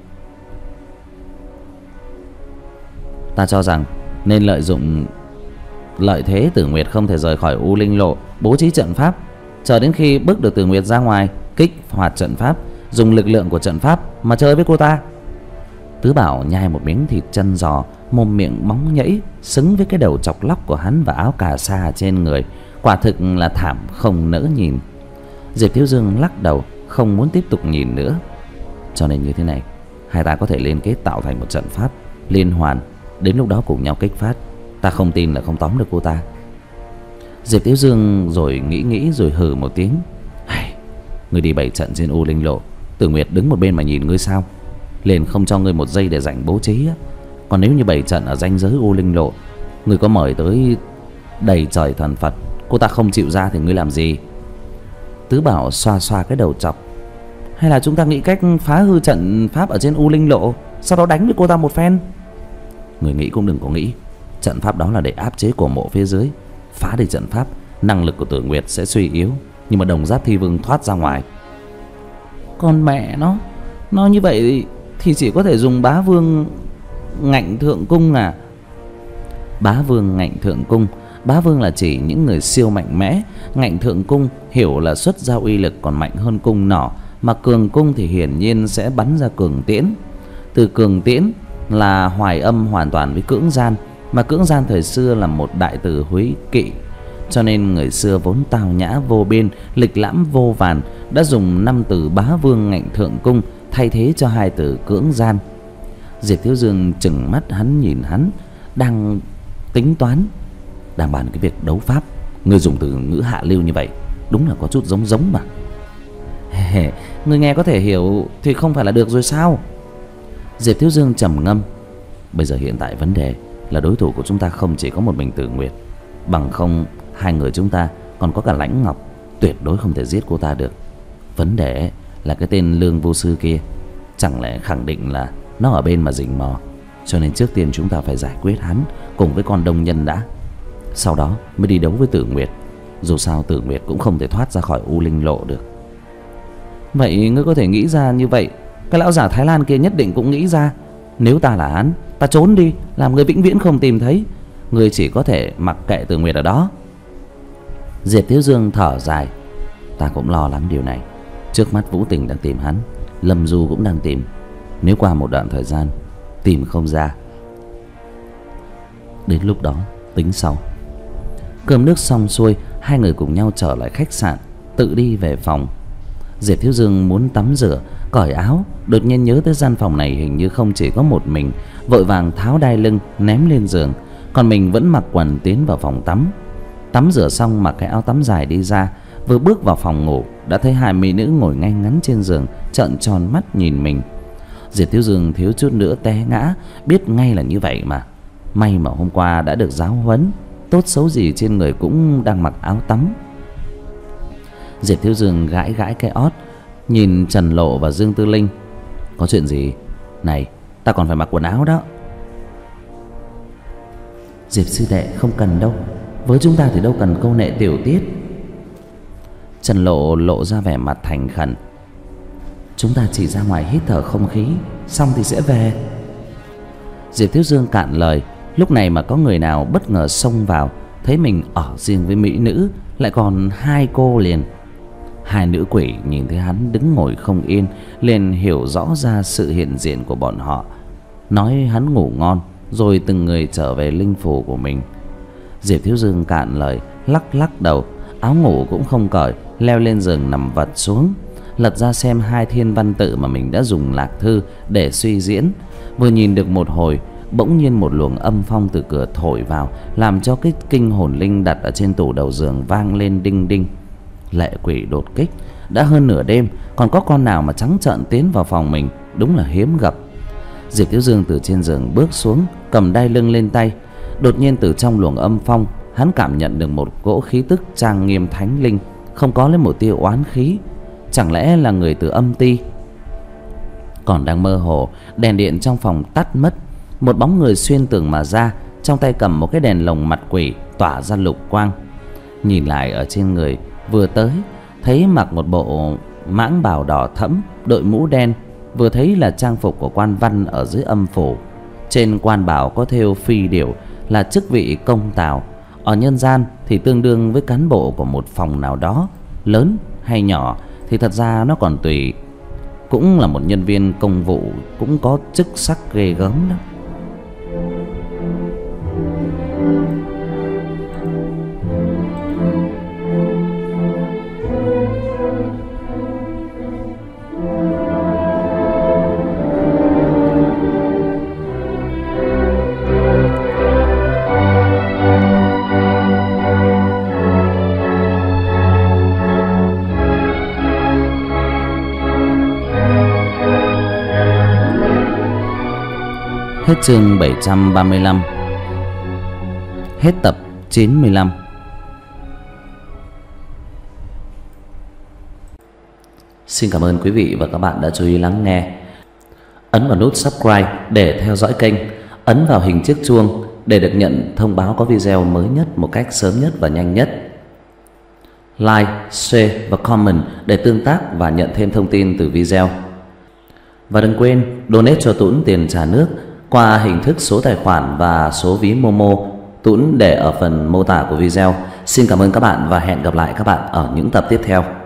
Ta cho rằng nên lợi dụng lợi thế Tử Nguyệt không thể rời khỏi U Linh Lộ, bố trí trận pháp, chờ đến khi bước được Tử Nguyệt ra ngoài, kích hoạt trận pháp, dùng lực lượng của trận pháp mà chơi với cô ta. Tứ Bảo nhai một miếng thịt chân giò, mồm miệng bóng nhẫy, xứng với cái đầu chọc lóc của hắn và áo cà sa trên người, quả thực là thảm không nỡ nhìn. Diệp Thiếu Dương lắc đầu, không muốn tiếp tục nhìn nữa. Cho nên như thế này, hai ta có thể liên kết tạo thành một trận pháp liên hoàn, đến lúc đó cùng nhau kích phát. Ta không tin là không tóm được cô ta. Diệp Thiếu Dương rồi nghĩ rồi hừ một tiếng. Ngươi đi bày trận trên U Linh Lộ, Tử Nguyệt đứng một bên mà nhìn ngươi sao? Liền không cho ngươi một giây để rảnh bố trí á. Còn nếu như bày trận ở ranh giới U Linh Lộ, ngươi có mời tới đầy trời thần Phật, cô ta không chịu ra thì ngươi làm gì? Tứ Bảo xoa xoa cái đầu chọc. Hay là chúng ta nghĩ cách phá hư trận pháp ở trên U Linh Lộ, sau đó đánh với cô ta một phen? Người nghĩ cũng đừng có nghĩ. Trận pháp đó là để áp chế cổ mộ phía dưới. Phá đi trận pháp, năng lực của Tử Nguyệt sẽ suy yếu, nhưng mà Đồng Giáp Thi Vương thoát ra ngoài. Con mẹ nó như vậy thì chỉ có thể dùng Bá Vương Ngạnh Thượng Cung à? Bá Vương Ngạnh Thượng Cung, Bá Vương là chỉ những người siêu mạnh mẽ. Ngạnh Thượng Cung hiểu là xuất ra uy lực còn mạnh hơn cung nỏ, mà cường cung thì hiển nhiên sẽ bắn ra cường tiễn. Từ cường tiễn là hoài âm hoàn toàn với cưỡng gian, mà cưỡng gian thời xưa là một đại từ húy kỵ, cho nên người xưa vốn tào nhã vô biên, lịch lãm vô vàn, đã dùng 5 từ Bá Vương Ngạnh Thượng Cung thay thế cho 2 từ cưỡng gian. Diệp Thiếu Dương chừng mắt hắn nhìn hắn, đang tính toán, đang bàn cái việc đấu pháp. Ngươi dùng từ ngữ hạ lưu như vậy, đúng là có chút giống mà. Ngươi nghe có thể hiểu thì không phải là được rồi sao? Diệp Thiếu Dương trầm ngâm. Bây giờ hiện tại vấn đề là đối thủ của chúng ta không chỉ có một mình Tử Nguyệt, bằng không hai người chúng ta còn có cả Lãnh Ngọc, tuyệt đối không thể giết cô ta được. Vấn đề là cái tên Lương Vô Sư kia, chẳng lẽ khẳng định là nó ở bên mà rình mò. Cho nên trước tiên chúng ta phải giải quyết hắn cùng với con Đông Nhân đã, sau đó mới đi đấu với Tử Nguyệt. Dù sao Tử Nguyệt cũng không thể thoát ra khỏi U Linh Lộ được. Vậy ngươi có thể nghĩ ra như vậy, cái lão giả Thái Lan kia nhất định cũng nghĩ ra. Nếu ta là hắn, ta trốn đi, làm ngươi vĩnh viễn không tìm thấy. Ngươi chỉ có thể mặc kệ Tử Nguyệt ở đó. Diệp Thiếu Dương thở dài. Ta cũng lo lắng điều này. Trước mắt Vũ Tình đang tìm hắn, Lâm Du cũng đang tìm. Nếu qua một đoạn thời gian tìm không ra, đến lúc đó tính sau. Cơm nước xong xuôi, hai người cùng nhau trở lại khách sạn, tự đi về phòng. Diệp Thiếu Dương muốn tắm rửa, cởi áo, đột nhiên nhớ tới gian phòng này hình như không chỉ có một mình, vội vàng tháo đai lưng ném lên giường, còn mình vẫn mặc quần tiến vào phòng tắm. Tắm rửa xong mặc cái áo tắm dài đi ra, vừa bước vào phòng ngủ đã thấy hai mỹ nữ ngồi ngay ngắn trên giường, trợn tròn mắt nhìn mình. Diệp Thiếu Dương thiếu chút nữa té ngã, biết ngay là như vậy mà. May mà hôm qua đã được giáo huấn, tốt xấu gì trên người cũng đang mặc áo tắm. Diệp Thiếu Dương gãi gãi cái ót, nhìn Trần Lộ và Dương Tư Linh. Có chuyện gì? Này, ta còn phải mặc quần áo đó. Diệp sư đệ không cần đâu, với chúng ta thì đâu cần câu nệ tiểu tiết. Trần Lộ lộ ra vẻ mặt thành khẩn. Chúng ta chỉ ra ngoài hít thở không khí, xong thì sẽ về. Diệp Thiếu Dương cạn lời. Lúc này mà có người nào bất ngờ xông vào, thấy mình ở riêng với mỹ nữ, lại còn hai cô liền. Hai nữ quỷ nhìn thấy hắn đứng ngồi không yên, liền hiểu rõ ra sự hiện diện của bọn họ, nói hắn ngủ ngon, rồi từng người trở về linh phủ của mình. Diệp Thiếu Dương cạn lời, lắc lắc đầu, áo ngủ cũng không cởi, leo lên giường nằm vật xuống, lật ra xem hai thiên văn tự mà mình đã dùng lạc thư để suy diễn. Vừa nhìn được một hồi, bỗng nhiên một luồng âm phong từ cửa thổi vào, làm cho cái kinh hồn linh đặt ở trên tủ đầu giường vang lên đinh đinh. Lệ quỷ đột kích, đã hơn nửa đêm còn có con nào mà trắng trợn tiến vào phòng mình, đúng là hiếm gặp. Diệp Thiếu Dương từ trên giường bước xuống, cầm đai lưng lên tay. Đột nhiên từ trong luồng âm phong, hắn cảm nhận được một cỗ khí tức trang nghiêm thánh linh, không có lấy một tia oán khí. Chẳng lẽ là người từ âm ti? Còn đang mơ hồ, đèn điện trong phòng tắt mất. Một bóng người xuyên tường mà ra, trong tay cầm một cái đèn lồng mặt quỷ tỏa ra lục quang. Nhìn lại ở trên người, vừa tới thấy mặc một bộ mãng bào đỏ thẫm, đội mũ đen, vừa thấy là trang phục của quan văn ở dưới âm phủ. Trên quan bào có thêu phi điểu, là chức vị công tào. Ở nhân gian thì tương đương với cán bộ của một phòng nào đó, lớn hay nhỏ thì thật ra nó còn tùy. Cũng là một nhân viên công vụ, cũng có chức sắc ghê gớm đó. Hết chương 735. Hết tập 95. Xin cảm ơn quý vị và các bạn đã chú ý lắng nghe. Ấn vào nút subscribe để theo dõi kênh. Ấn vào hình chiếc chuông để được nhận thông báo có video mới nhất một cách sớm nhất và nhanh nhất. Like, share và comment để tương tác và nhận thêm thông tin từ video. Và đừng quên donate cho Tuấn tiền trà nước qua hình thức số tài khoản và số ví Momo, Tuấn để ở phần mô tả của video. Xin cảm ơn các bạn và hẹn gặp lại các bạn ở những tập tiếp theo.